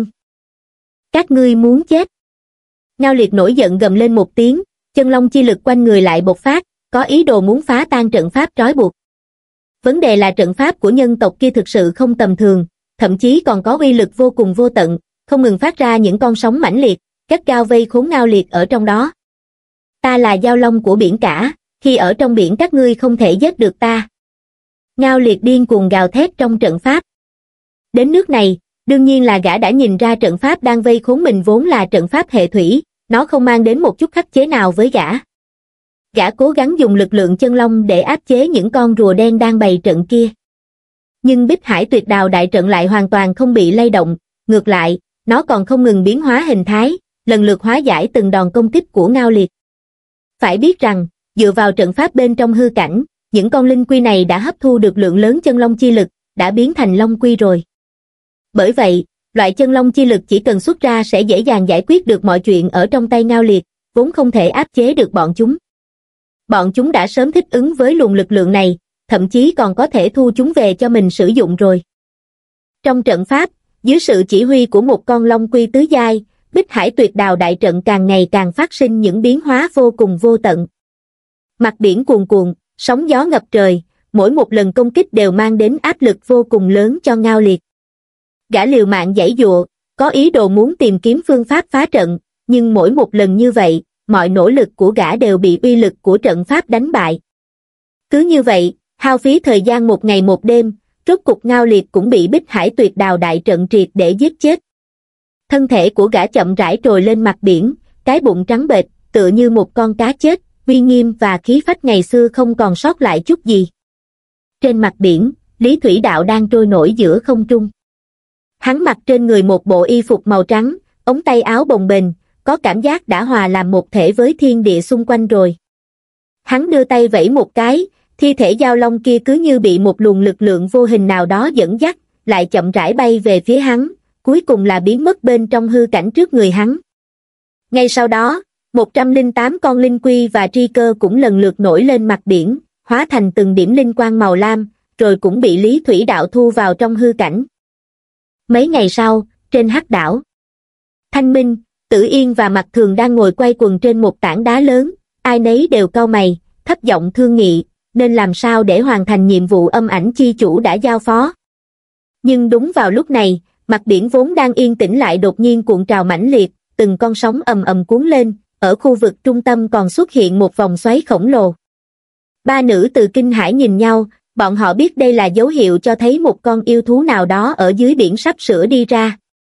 Các ngươi muốn chết. Ngao Liệt nổi giận gầm lên một tiếng, chân long chi lực quanh người lại bộc phát, có ý đồ muốn phá tan trận pháp trói buộc. Vấn đề là trận pháp của nhân tộc kia thực sự không tầm thường, thậm chí còn có uy lực vô cùng vô tận, không ngừng phát ra những con sóng mãnh liệt, gắt gao vây khốn Ngao Liệt ở trong đó. Ta là giao long của biển cả, khi ở trong biển các ngươi không thể giết được ta. Ngao Liệt điên cuồng gào thét trong trận pháp. Đến nước này, đương nhiên là gã đã nhìn ra trận pháp đang vây khốn mình vốn là trận pháp hệ thủy, nó không mang đến một chút khắc chế nào với gã. Gã cố gắng dùng lực lượng chân long để áp chế những con rùa đen đang bày trận kia. Nhưng Bích Hải Tuyệt Đào đại trận lại hoàn toàn không bị lay động, ngược lại, nó còn không ngừng biến hóa hình thái, lần lượt hóa giải từng đòn công kích của Ngao Liệt. Phải biết rằng, dựa vào trận pháp bên trong hư cảnh, những con linh quy này đã hấp thu được lượng lớn chân long chi lực, đã biến thành long quy rồi. Bởi vậy, loại chân long chi lực chỉ cần xuất ra sẽ dễ dàng giải quyết được mọi chuyện ở trong tay Ngao Liệt, vốn không thể áp chế được bọn chúng. Bọn chúng đã sớm thích ứng với luồng lực lượng này, thậm chí còn có thể thu chúng về cho mình sử dụng rồi. Trong trận pháp, dưới sự chỉ huy của một con long quy tứ giai, Bích Hải Tuyệt Đào đại trận càng ngày càng phát sinh những biến hóa vô cùng vô tận. Mặt biển cuồn cuộn, sóng gió ngập trời, mỗi một lần công kích đều mang đến áp lực vô cùng lớn cho Ngao Liệt. Gã liều mạng giãy giụa, có ý đồ muốn tìm kiếm phương pháp phá trận, nhưng mỗi một lần như vậy, mọi nỗ lực của gã đều bị uy lực của trận pháp đánh bại. Cứ như vậy, hao phí thời gian một ngày một đêm, rốt cục Ngao Liệt cũng bị Bích Hải Tuyệt Đào đại trận triệt để giết chết. Thân thể của gã chậm rãi trồi lên mặt biển, cái bụng trắng bệch, tựa như một con cá chết, uy nghiêm và khí phách ngày xưa không còn sót lại chút gì. Trên mặt biển, Lý Thủy Đạo đang trôi nổi giữa không trung. Hắn mặc trên người một bộ y phục màu trắng, ống tay áo bồng bềnh, có cảm giác đã hòa làm một thể với thiên địa xung quanh rồi. Hắn đưa tay vẫy một cái, thi thể giao long kia cứ như bị một luồng lực lượng vô hình nào đó dẫn dắt, lại chậm rãi bay về phía hắn, cuối cùng là biến mất bên trong hư cảnh trước người hắn. Ngay sau đó, một trăm lẻ tám con linh quy và tri cơ cũng lần lượt nổi lên mặt biển, hóa thành từng điểm linh quang màu lam, rồi cũng bị Lý Thủy Đạo thu vào trong hư cảnh. Mấy ngày sau, trên hắc đảo, Thanh Minh, Tử Yên và Mặc Thường đang ngồi quay quần trên một tảng đá lớn, ai nấy đều cau mày, thấp giọng thương nghị, nên làm sao để hoàn thành nhiệm vụ âm ảnh chi chủ đã giao phó. Nhưng đúng vào lúc này, mặt biển vốn đang yên tĩnh lại đột nhiên cuộn trào mãnh liệt, từng con sóng ầm ầm cuốn lên, ở khu vực trung tâm còn xuất hiện một vòng xoáy khổng lồ. Ba nữ từ kinh hãi nhìn nhau, bọn họ biết đây là dấu hiệu cho thấy một con yêu thú nào đó ở dưới biển sắp sửa đi ra.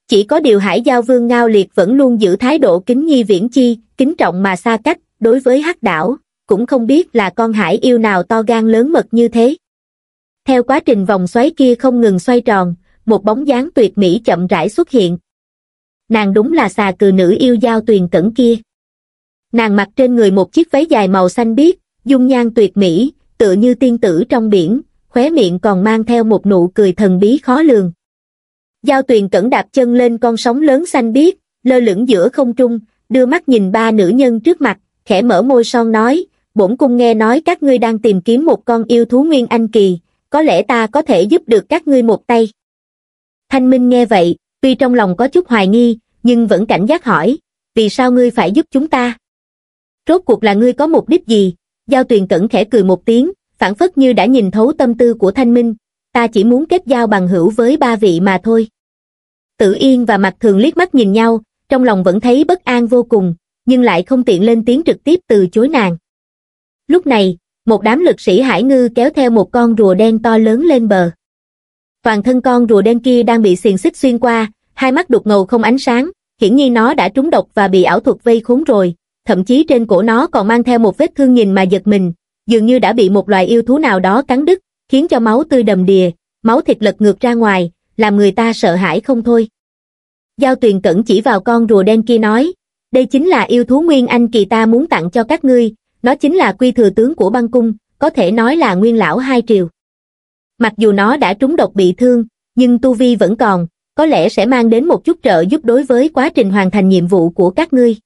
Chỉ có điều Hải Giao Vương Ngao Liệt vẫn luôn giữ thái độ kính nhi viễn chi, kính trọng mà xa cách, đối với Hắc Đảo, cũng không biết là con hải yêu nào to gan lớn mật như thế. Theo quá trình vòng xoáy kia không ngừng xoay tròn, một bóng dáng tuyệt mỹ chậm rãi xuất hiện. Nàng đúng là xà cừ nữ yêu Giao Tuyền Cẩn kia. Nàng mặc trên người một chiếc váy dài màu xanh biếc, dung nhan tuyệt mỹ, tựa như tiên tử trong biển, khóe miệng còn mang theo một nụ cười thần bí khó lường. Giao Tuyền Cẩn đạp chân lên con sóng lớn xanh biếc, lơ lửng giữa không trung, đưa mắt nhìn ba nữ nhân trước mặt, khẽ mở môi son nói, bổn cung nghe nói các ngươi đang tìm kiếm một con yêu thú nguyên anh kỳ, có lẽ ta có thể giúp được các ngươi một tay. Thanh Minh nghe vậy, tuy trong lòng có chút hoài nghi, nhưng vẫn cảnh giác hỏi, vì sao ngươi phải giúp chúng ta? Rốt cuộc là ngươi có mục đích gì? Giao Tuyền Cẩn khẽ cười một tiếng, phảng phất như đã nhìn thấu tâm tư của Thanh Minh, ta chỉ muốn kết giao bằng hữu với ba vị mà thôi. Tử Yên và Mạc Thường liếc mắt nhìn nhau, trong lòng vẫn thấy bất an vô cùng, nhưng lại không tiện lên tiếng trực tiếp từ chối nàng. Lúc này, một đám lực sĩ hải ngư kéo theo một con rùa đen to lớn lên bờ. Toàn thân con rùa đen kia đang bị xiềng xích xuyên qua, hai mắt đục ngầu không ánh sáng, hiển nhiên nó đã trúng độc và bị ảo thuật vây khốn rồi, thậm chí trên cổ nó còn mang theo một vết thương nhìn mà giật mình, dường như đã bị một loài yêu thú nào đó cắn đứt, khiến cho máu tươi đầm đìa, máu thịt lật ngược ra ngoài, làm người ta sợ hãi không thôi. Giao Tuyền Cẩn chỉ vào con rùa đen kia nói, đây chính là yêu thú nguyên anh kỳ ta muốn tặng cho các ngươi, nó chính là quy thừa tướng của băng cung, có thể nói là nguyên lão hai triều. Mặc dù nó đã trúng độc bị thương, nhưng tu vi vẫn còn, có lẽ sẽ mang đến một chút trợ giúp đối với quá trình hoàn thành nhiệm vụ của các ngươi.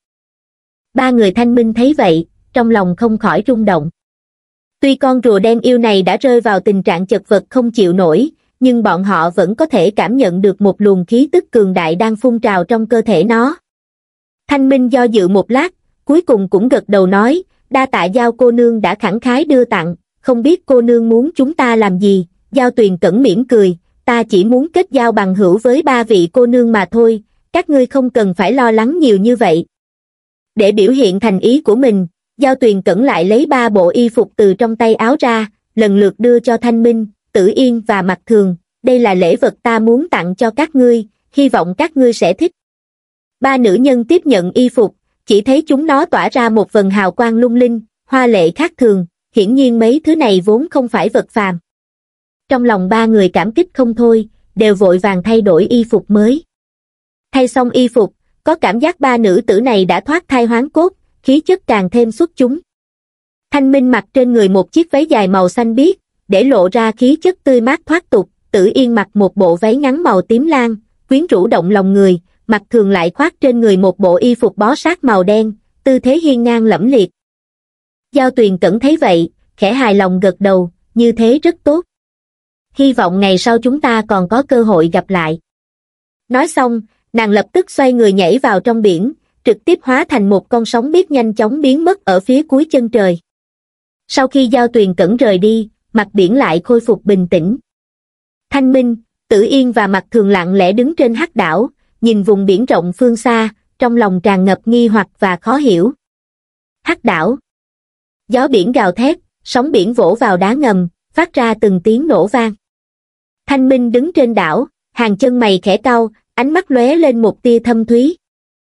Ba người Thanh Minh thấy vậy, trong lòng không khỏi rung động. Tuy con rùa đen yêu này đã rơi vào tình trạng chật vật không chịu nổi, nhưng bọn họ vẫn có thể cảm nhận được một luồng khí tức cường đại đang phun trào trong cơ thể nó. Thanh Minh do dự một lát, cuối cùng cũng gật đầu nói, đa tạ Giao cô nương đã khẳng khái đưa tặng, không biết cô nương muốn chúng ta làm gì? Giao Tuyền Cẩn mỉm cười, ta chỉ muốn kết giao bằng hữu với ba vị cô nương mà thôi, các ngươi không cần phải lo lắng nhiều như vậy. Để biểu hiện thành ý của mình, Giao Tuyền Cẩn lại lấy ba bộ y phục từ trong tay áo ra, lần lượt đưa cho Thanh Minh, Tử Yên và Mạc Thường, đây là lễ vật ta muốn tặng cho các ngươi, hy vọng các ngươi sẽ thích. Ba nữ nhân tiếp nhận y phục, chỉ thấy chúng nó tỏa ra một vầng hào quang lung linh, hoa lệ khác thường, hiển nhiên mấy thứ này vốn không phải vật phàm. Trong lòng ba người cảm kích không thôi, đều vội vàng thay đổi y phục mới. Thay xong y phục, có cảm giác ba nữ tử này đã thoát thai hoán cốt, khí chất càng thêm xuất chúng. Thanh Minh mặc trên người một chiếc váy dài màu xanh biếc, để lộ ra khí chất tươi mát thoát tục, Tử Yên mặc một bộ váy ngắn màu tím lam, quyến rũ động lòng người, Mạc Thường lại khoác trên người một bộ y phục bó sát màu đen, tư thế hiên ngang lẫm liệt. Giao Tuyền Cẩn thấy vậy, khẽ hài lòng gật đầu, như thế rất tốt. Hy vọng ngày sau chúng ta còn có cơ hội gặp lại. Nói xong, nàng lập tức xoay người nhảy vào trong biển, trực tiếp hóa thành một con sóng biếc nhanh chóng biến mất ở phía cuối chân trời. Sau khi Giao Tuyền Cẩn rời đi, mặt biển lại khôi phục bình tĩnh. Thanh Minh, Tử Yên và Mạc Thường lặng lẽ đứng trên Hắc Đảo, nhìn vùng biển rộng phương xa, trong lòng tràn ngập nghi hoặc và khó hiểu. Hắc Đảo. Gió biển gào thét, sóng biển vỗ vào đá ngầm, phát ra từng tiếng nổ vang. Thanh Minh đứng trên đảo, hàng chân mày khẽ cau, ánh mắt lóe lên một tia thâm thúy.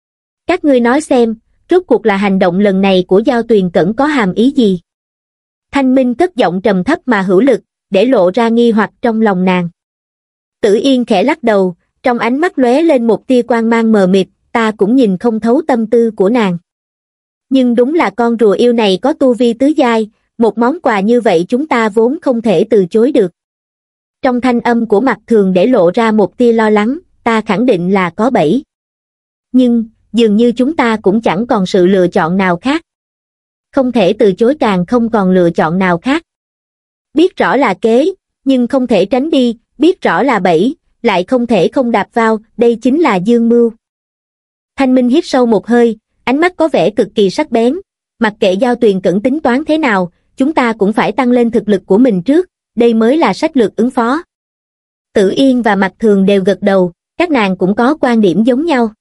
Các ngươi nói xem, rốt cuộc là hành động lần này của Giao Tuyền Cẩn có hàm ý gì? Thanh Minh cất giọng trầm thấp mà hữu lực, để lộ ra nghi hoặc trong lòng nàng. Tử Yên khẽ lắc đầu, trong ánh mắt lóe lên một tia quang mang mờ mịt, ta cũng nhìn không thấu tâm tư của nàng. Nhưng đúng là con rùa yêu này có tu vi tứ giai, một món quà như vậy chúng ta vốn không thể từ chối được. Trong thanh âm của Mạc Thường để lộ ra một tia lo lắng, ta khẳng định là có bẫy. Nhưng, dường như chúng ta cũng chẳng còn sự lựa chọn nào khác. Không thể từ chối càng không còn lựa chọn nào khác. Biết rõ là kế, nhưng không thể tránh đi, biết rõ là bẫy, lại không thể không đạp vào, đây chính là dương mưu. Thanh Minh hít sâu một hơi, ánh mắt có vẻ cực kỳ sắc bén, mặc kệ Giao Tuyền Cẩn tính toán thế nào, chúng ta cũng phải tăng lên thực lực của mình trước, đây mới là sách lược ứng phó. Tử Yên và Mạc Thường đều gật đầu, các nàng cũng có quan điểm giống nhau.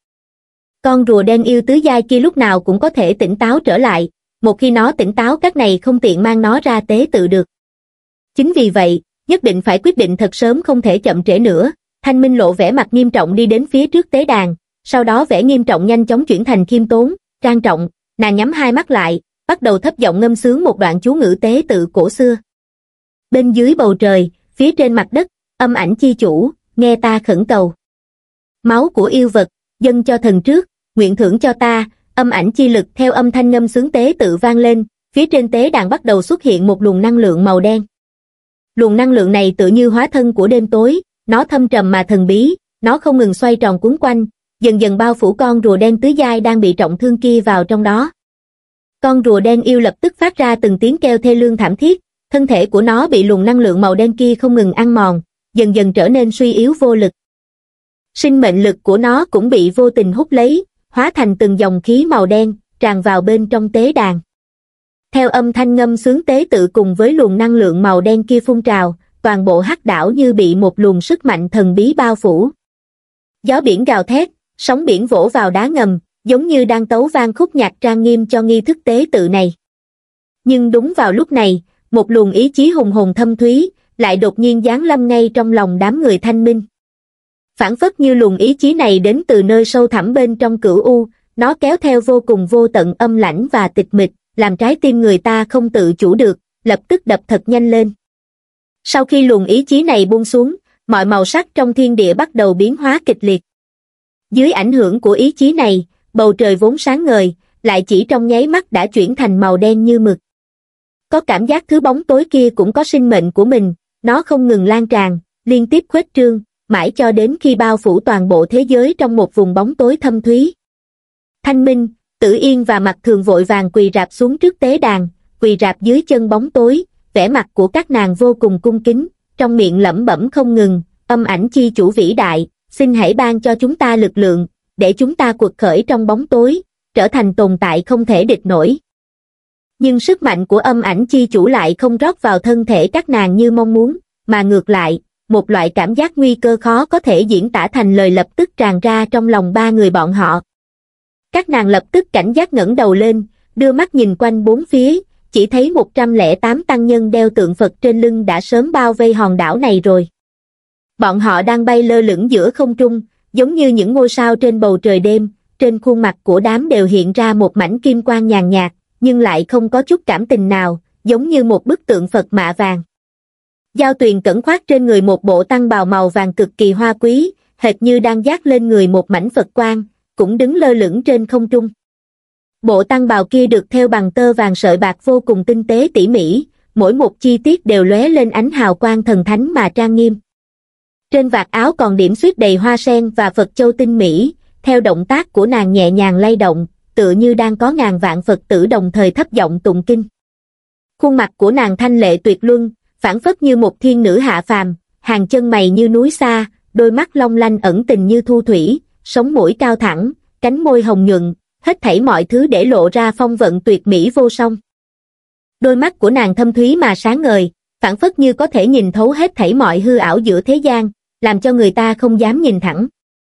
Con rùa đen yêu tứ giai kia lúc nào cũng có thể tỉnh táo trở lại, một khi nó tỉnh táo các này không tiện mang nó ra tế tự được. Chính vì vậy, nhất định phải quyết định thật sớm không thể chậm trễ nữa, Thanh Minh lộ vẻ mặt nghiêm trọng đi đến phía trước tế đàn, sau đó vẻ nghiêm trọng nhanh chóng chuyển thành khiêm tốn, trang trọng, nàng nhắm hai mắt lại, bắt đầu thấp giọng ngâm xướng một đoạn chú ngữ tế tự cổ xưa. Bên dưới bầu trời, phía trên mặt đất, âm ảnh chi chủ, nghe ta khẩn cầu. Máu của yêu vật, dâng cho thần trước, nguyện thưởng cho ta, âm ảnh chi lực theo âm thanh ngâm xướng tế tự vang lên, phía trên tế đàn bắt đầu xuất hiện một luồng năng lượng màu đen. Luồng năng lượng này tựa như hóa thân của đêm tối, nó thâm trầm mà thần bí, nó không ngừng xoay tròn cuốn quanh, dần dần bao phủ con rùa đen tứ giai đang bị trọng thương kia vào trong đó. Con rùa đen yêu lập tức phát ra từng tiếng kêu thê lương thảm thiết, thân thể của nó bị luồng năng lượng màu đen kia không ngừng ăn mòn, dần dần trở nên suy yếu vô lực. Sinh mệnh lực của nó cũng bị vô tình hút lấy, hóa thành từng dòng khí màu đen, tràn vào bên trong tế đàn. Theo âm thanh ngâm xướng tế tự cùng với luồng năng lượng màu đen kia phun trào, toàn bộ hắc đảo như bị một luồng sức mạnh thần bí bao phủ. Gió biển gào thét, sóng biển vỗ vào đá ngầm, giống như đang tấu vang khúc nhạc trang nghiêm cho nghi thức tế tự này. Nhưng đúng vào lúc này, một luồng ý chí hùng hồn thâm thúy, lại đột nhiên giáng lâm ngay trong lòng đám người Thanh Minh. Phảng phất như luồng ý chí này đến từ nơi sâu thẳm bên trong cửu u, nó kéo theo vô cùng vô tận âm lãnh và tịch mịch, làm trái tim người ta không tự chủ được, lập tức đập thật nhanh lên. Sau khi luồng ý chí này buông xuống, mọi màu sắc trong thiên địa bắt đầu biến hóa kịch liệt. Dưới ảnh hưởng của ý chí này, bầu trời vốn sáng ngời, lại chỉ trong nháy mắt đã chuyển thành màu đen như mực. Có cảm giác thứ bóng tối kia cũng có sinh mệnh của mình, nó không ngừng lan tràn, liên tiếp khuếch trương, mãi cho đến khi bao phủ toàn bộ thế giới trong một vùng bóng tối thâm thúy. Thanh Minh, Tử Yên và Mặc Thường vội vàng quỳ rạp xuống trước tế đàn, quỳ rạp dưới chân bóng tối, vẻ mặt của các nàng vô cùng cung kính, trong miệng lẩm bẩm không ngừng, âm ảnh chi chủ vĩ đại, xin hãy ban cho chúng ta lực lượng, để chúng ta quật khởi trong bóng tối, trở thành tồn tại không thể địch nổi. Nhưng sức mạnh của âm ảnh chi chủ lại không rót vào thân thể các nàng như mong muốn, mà ngược lại, một loại cảm giác nguy cơ khó có thể diễn tả thành lời lập tức tràn ra trong lòng ba người bọn họ. Các nàng lập tức cảnh giác ngẩng đầu lên, đưa mắt nhìn quanh bốn phía, chỉ thấy một trăm lẻ tám tăng nhân đeo tượng Phật trên lưng đã sớm bao vây hòn đảo này rồi. Bọn họ đang bay lơ lửng giữa không trung, giống như những ngôi sao trên bầu trời đêm, trên khuôn mặt của đám đều hiện ra một mảnh kim quang nhàn nhạt, nhưng lại không có chút cảm tình nào, giống như một bức tượng Phật mạ vàng. Giao Tuyền cẩn khoác trên người một bộ tăng bào màu vàng cực kỳ hoa quý, hệt như đang dát lên người một mảnh Phật quang, cũng đứng lơ lửng trên không trung. Bộ tăng bào kia được thêu bằng tơ vàng sợi bạc vô cùng tinh tế tỉ mỉ, mỗi một chi tiết đều lóe lên ánh hào quang thần thánh mà trang nghiêm. Trên vạt áo còn điểm xuyết đầy hoa sen và Phật châu tinh mỹ, theo động tác của nàng nhẹ nhàng lay động, tựa như đang có ngàn vạn Phật tử đồng thời thấp giọng tụng kinh. Khuôn mặt của nàng thanh lệ tuyệt luân, phảng phất như một thiên nữ hạ phàm, hàng chân mày như núi xa, đôi mắt long lanh ẩn tình như thu thủy, sống mũi cao thẳng, cánh môi hồng nhuận, hết thảy mọi thứ để lộ ra phong vận tuyệt mỹ vô song. Đôi mắt của nàng thâm thúy mà sáng ngời, phảng phất như có thể nhìn thấu hết thảy mọi hư ảo giữa thế gian, làm cho người ta không dám nhìn thẳng.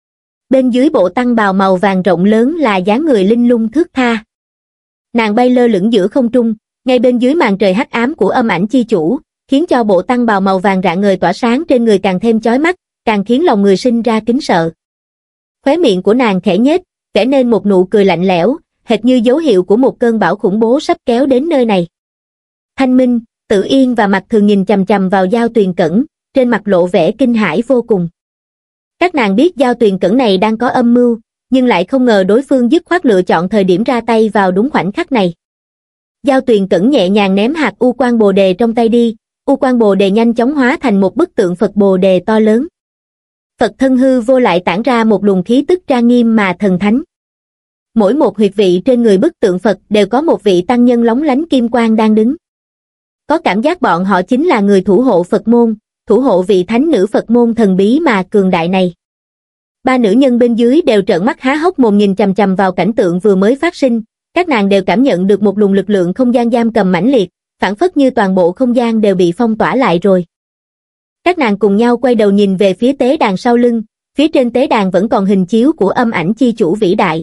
Bên dưới bộ tăng bào màu vàng rộng lớn là dáng người linh lung thướt tha. Nàng bay lơ lửng giữa không trung, ngay bên dưới màn trời hắc ám của âm ảnh chi chủ, khiến cho bộ tăng bào màu vàng rạng ngời tỏa sáng trên người càng thêm chói mắt, càng khiến lòng người sinh ra kính sợ. Khóe miệng của nàng khẽ nhếch, vẽ nên một nụ cười lạnh lẽo, hệt như dấu hiệu của một cơn bão khủng bố sắp kéo đến nơi này. Thanh Minh, Tử Yên và Mặc Thường nhìn chằm chằm vào Giao Tuyền Cẩn, trên mặt lộ vẻ kinh hãi vô cùng. Các nàng biết Giao Tuyền Cẩn này đang có âm mưu, nhưng lại không ngờ đối phương dứt khoát lựa chọn thời điểm ra tay vào đúng khoảnh khắc này. Giao Tuyền Cẩn nhẹ nhàng ném hạt U Quan Bồ Đề trong tay đi, U Quan Bồ Đề nhanh chóng hóa thành một bức tượng Phật Bồ Đề to lớn. Phật thân hư vô lại tản ra một luồng khí tức trang nghiêm mà thần thánh. Mỗi một huyệt vị trên người bức tượng Phật đều có một vị tăng nhân lóng lánh kim quang đang đứng. Có cảm giác bọn họ chính là người thủ hộ Phật môn, thủ hộ vị thánh nữ Phật môn thần bí mà cường đại này. Ba nữ nhân bên dưới đều trợn mắt há hốc mồm nhìn chằm chằm vào cảnh tượng vừa mới phát sinh, các nàng đều cảm nhận được một luồng lực lượng không gian giam cầm mãnh liệt, phảng phất như toàn bộ không gian đều bị phong tỏa lại rồi. Các nàng cùng nhau quay đầu nhìn về phía tế đàn sau lưng, phía trên tế đàn vẫn còn hình chiếu của âm ảnh chi chủ vĩ đại.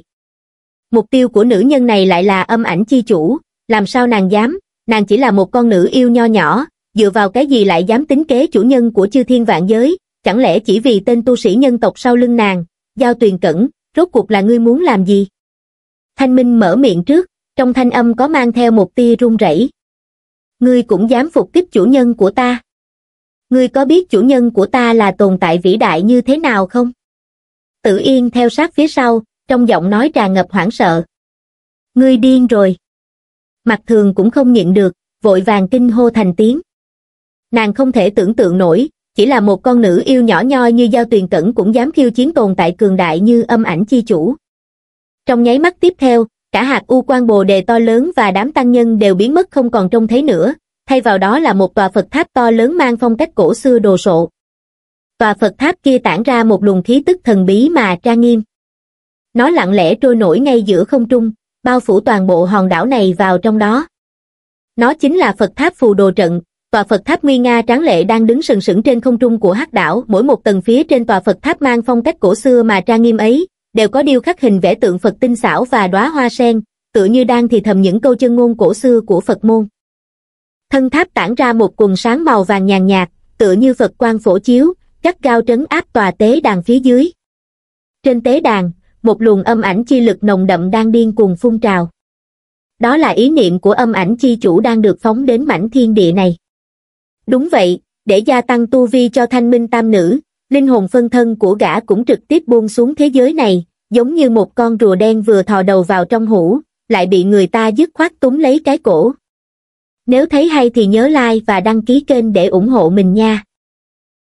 Mục tiêu của nữ nhân này lại là âm ảnh chi chủ, làm sao nàng dám, nàng chỉ là một con nữ yêu nho nhỏ, dựa vào cái gì lại dám tính kế chủ nhân của chư thiên vạn giới, chẳng lẽ chỉ vì tên tu sĩ nhân tộc sau lưng nàng, Giao Tuyền Cẩn, rốt cuộc là ngươi muốn làm gì? Thanh Minh mở miệng trước, trong thanh âm có mang theo một tia run rẩy. Ngươi cũng dám phục kích chủ nhân của ta? Ngươi có biết chủ nhân của ta là tồn tại vĩ đại như thế nào không? Tử Yên theo sát phía sau, trong giọng nói tràn ngập hoảng sợ. Ngươi điên rồi. Mặt Thường cũng không nhịn được, vội vàng kinh hô thành tiếng. Nàng không thể tưởng tượng nổi, chỉ là một con nữ yêu nhỏ nhoi như Giao Tuyền Cẩn cũng dám khiêu chiến tồn tại cường đại như Âm Ảnh Chi Chủ. Trong nháy mắt tiếp theo, cả hạt u quan bồ đề to lớn và đám tăng nhân đều biến mất không còn trông thấy nữa, thay vào đó là một tòa Phật tháp to lớn mang phong cách cổ xưa đồ sộ. Tòa Phật tháp kia tản ra một luồng khí tức thần bí mà trang nghiêm. Nó lặng lẽ trôi nổi ngay giữa không trung, bao phủ toàn bộ hòn đảo này vào trong đó. Nó chính là Phật tháp Phù Đồ Trận, tòa Phật tháp nguy nga tráng lệ đang đứng sừng sững trên không trung của hắc đảo. Mỗi một tầng phía trên tòa Phật tháp mang phong cách cổ xưa mà trang nghiêm ấy, đều có điêu khắc hình vẽ tượng Phật tinh xảo và đóa hoa sen, tựa như đang thì thầm những câu chân ngôn cổ xưa của Phật môn. Thân tháp tản ra một quầng sáng màu vàng nhàn nhạt, tựa như Phật quang phổ chiếu, gắt gao trấn áp tòa tế đàn phía dưới. Trên tế đàn, một luồng âm ảnh chi lực nồng đậm đang điên cuồng phun trào. Đó là ý niệm của Âm Ảnh Chi Chủ đang được phóng đến mảnh thiên địa này. Đúng vậy, để gia tăng tu vi cho Thanh Minh tam nữ, linh hồn phân thân của gã cũng trực tiếp buông xuống thế giới này, giống như một con rùa đen vừa thò đầu vào trong hũ, lại bị người ta dứt khoát túm lấy cái cổ. Nếu thấy hay thì nhớ like và đăng ký kênh để ủng hộ mình nha.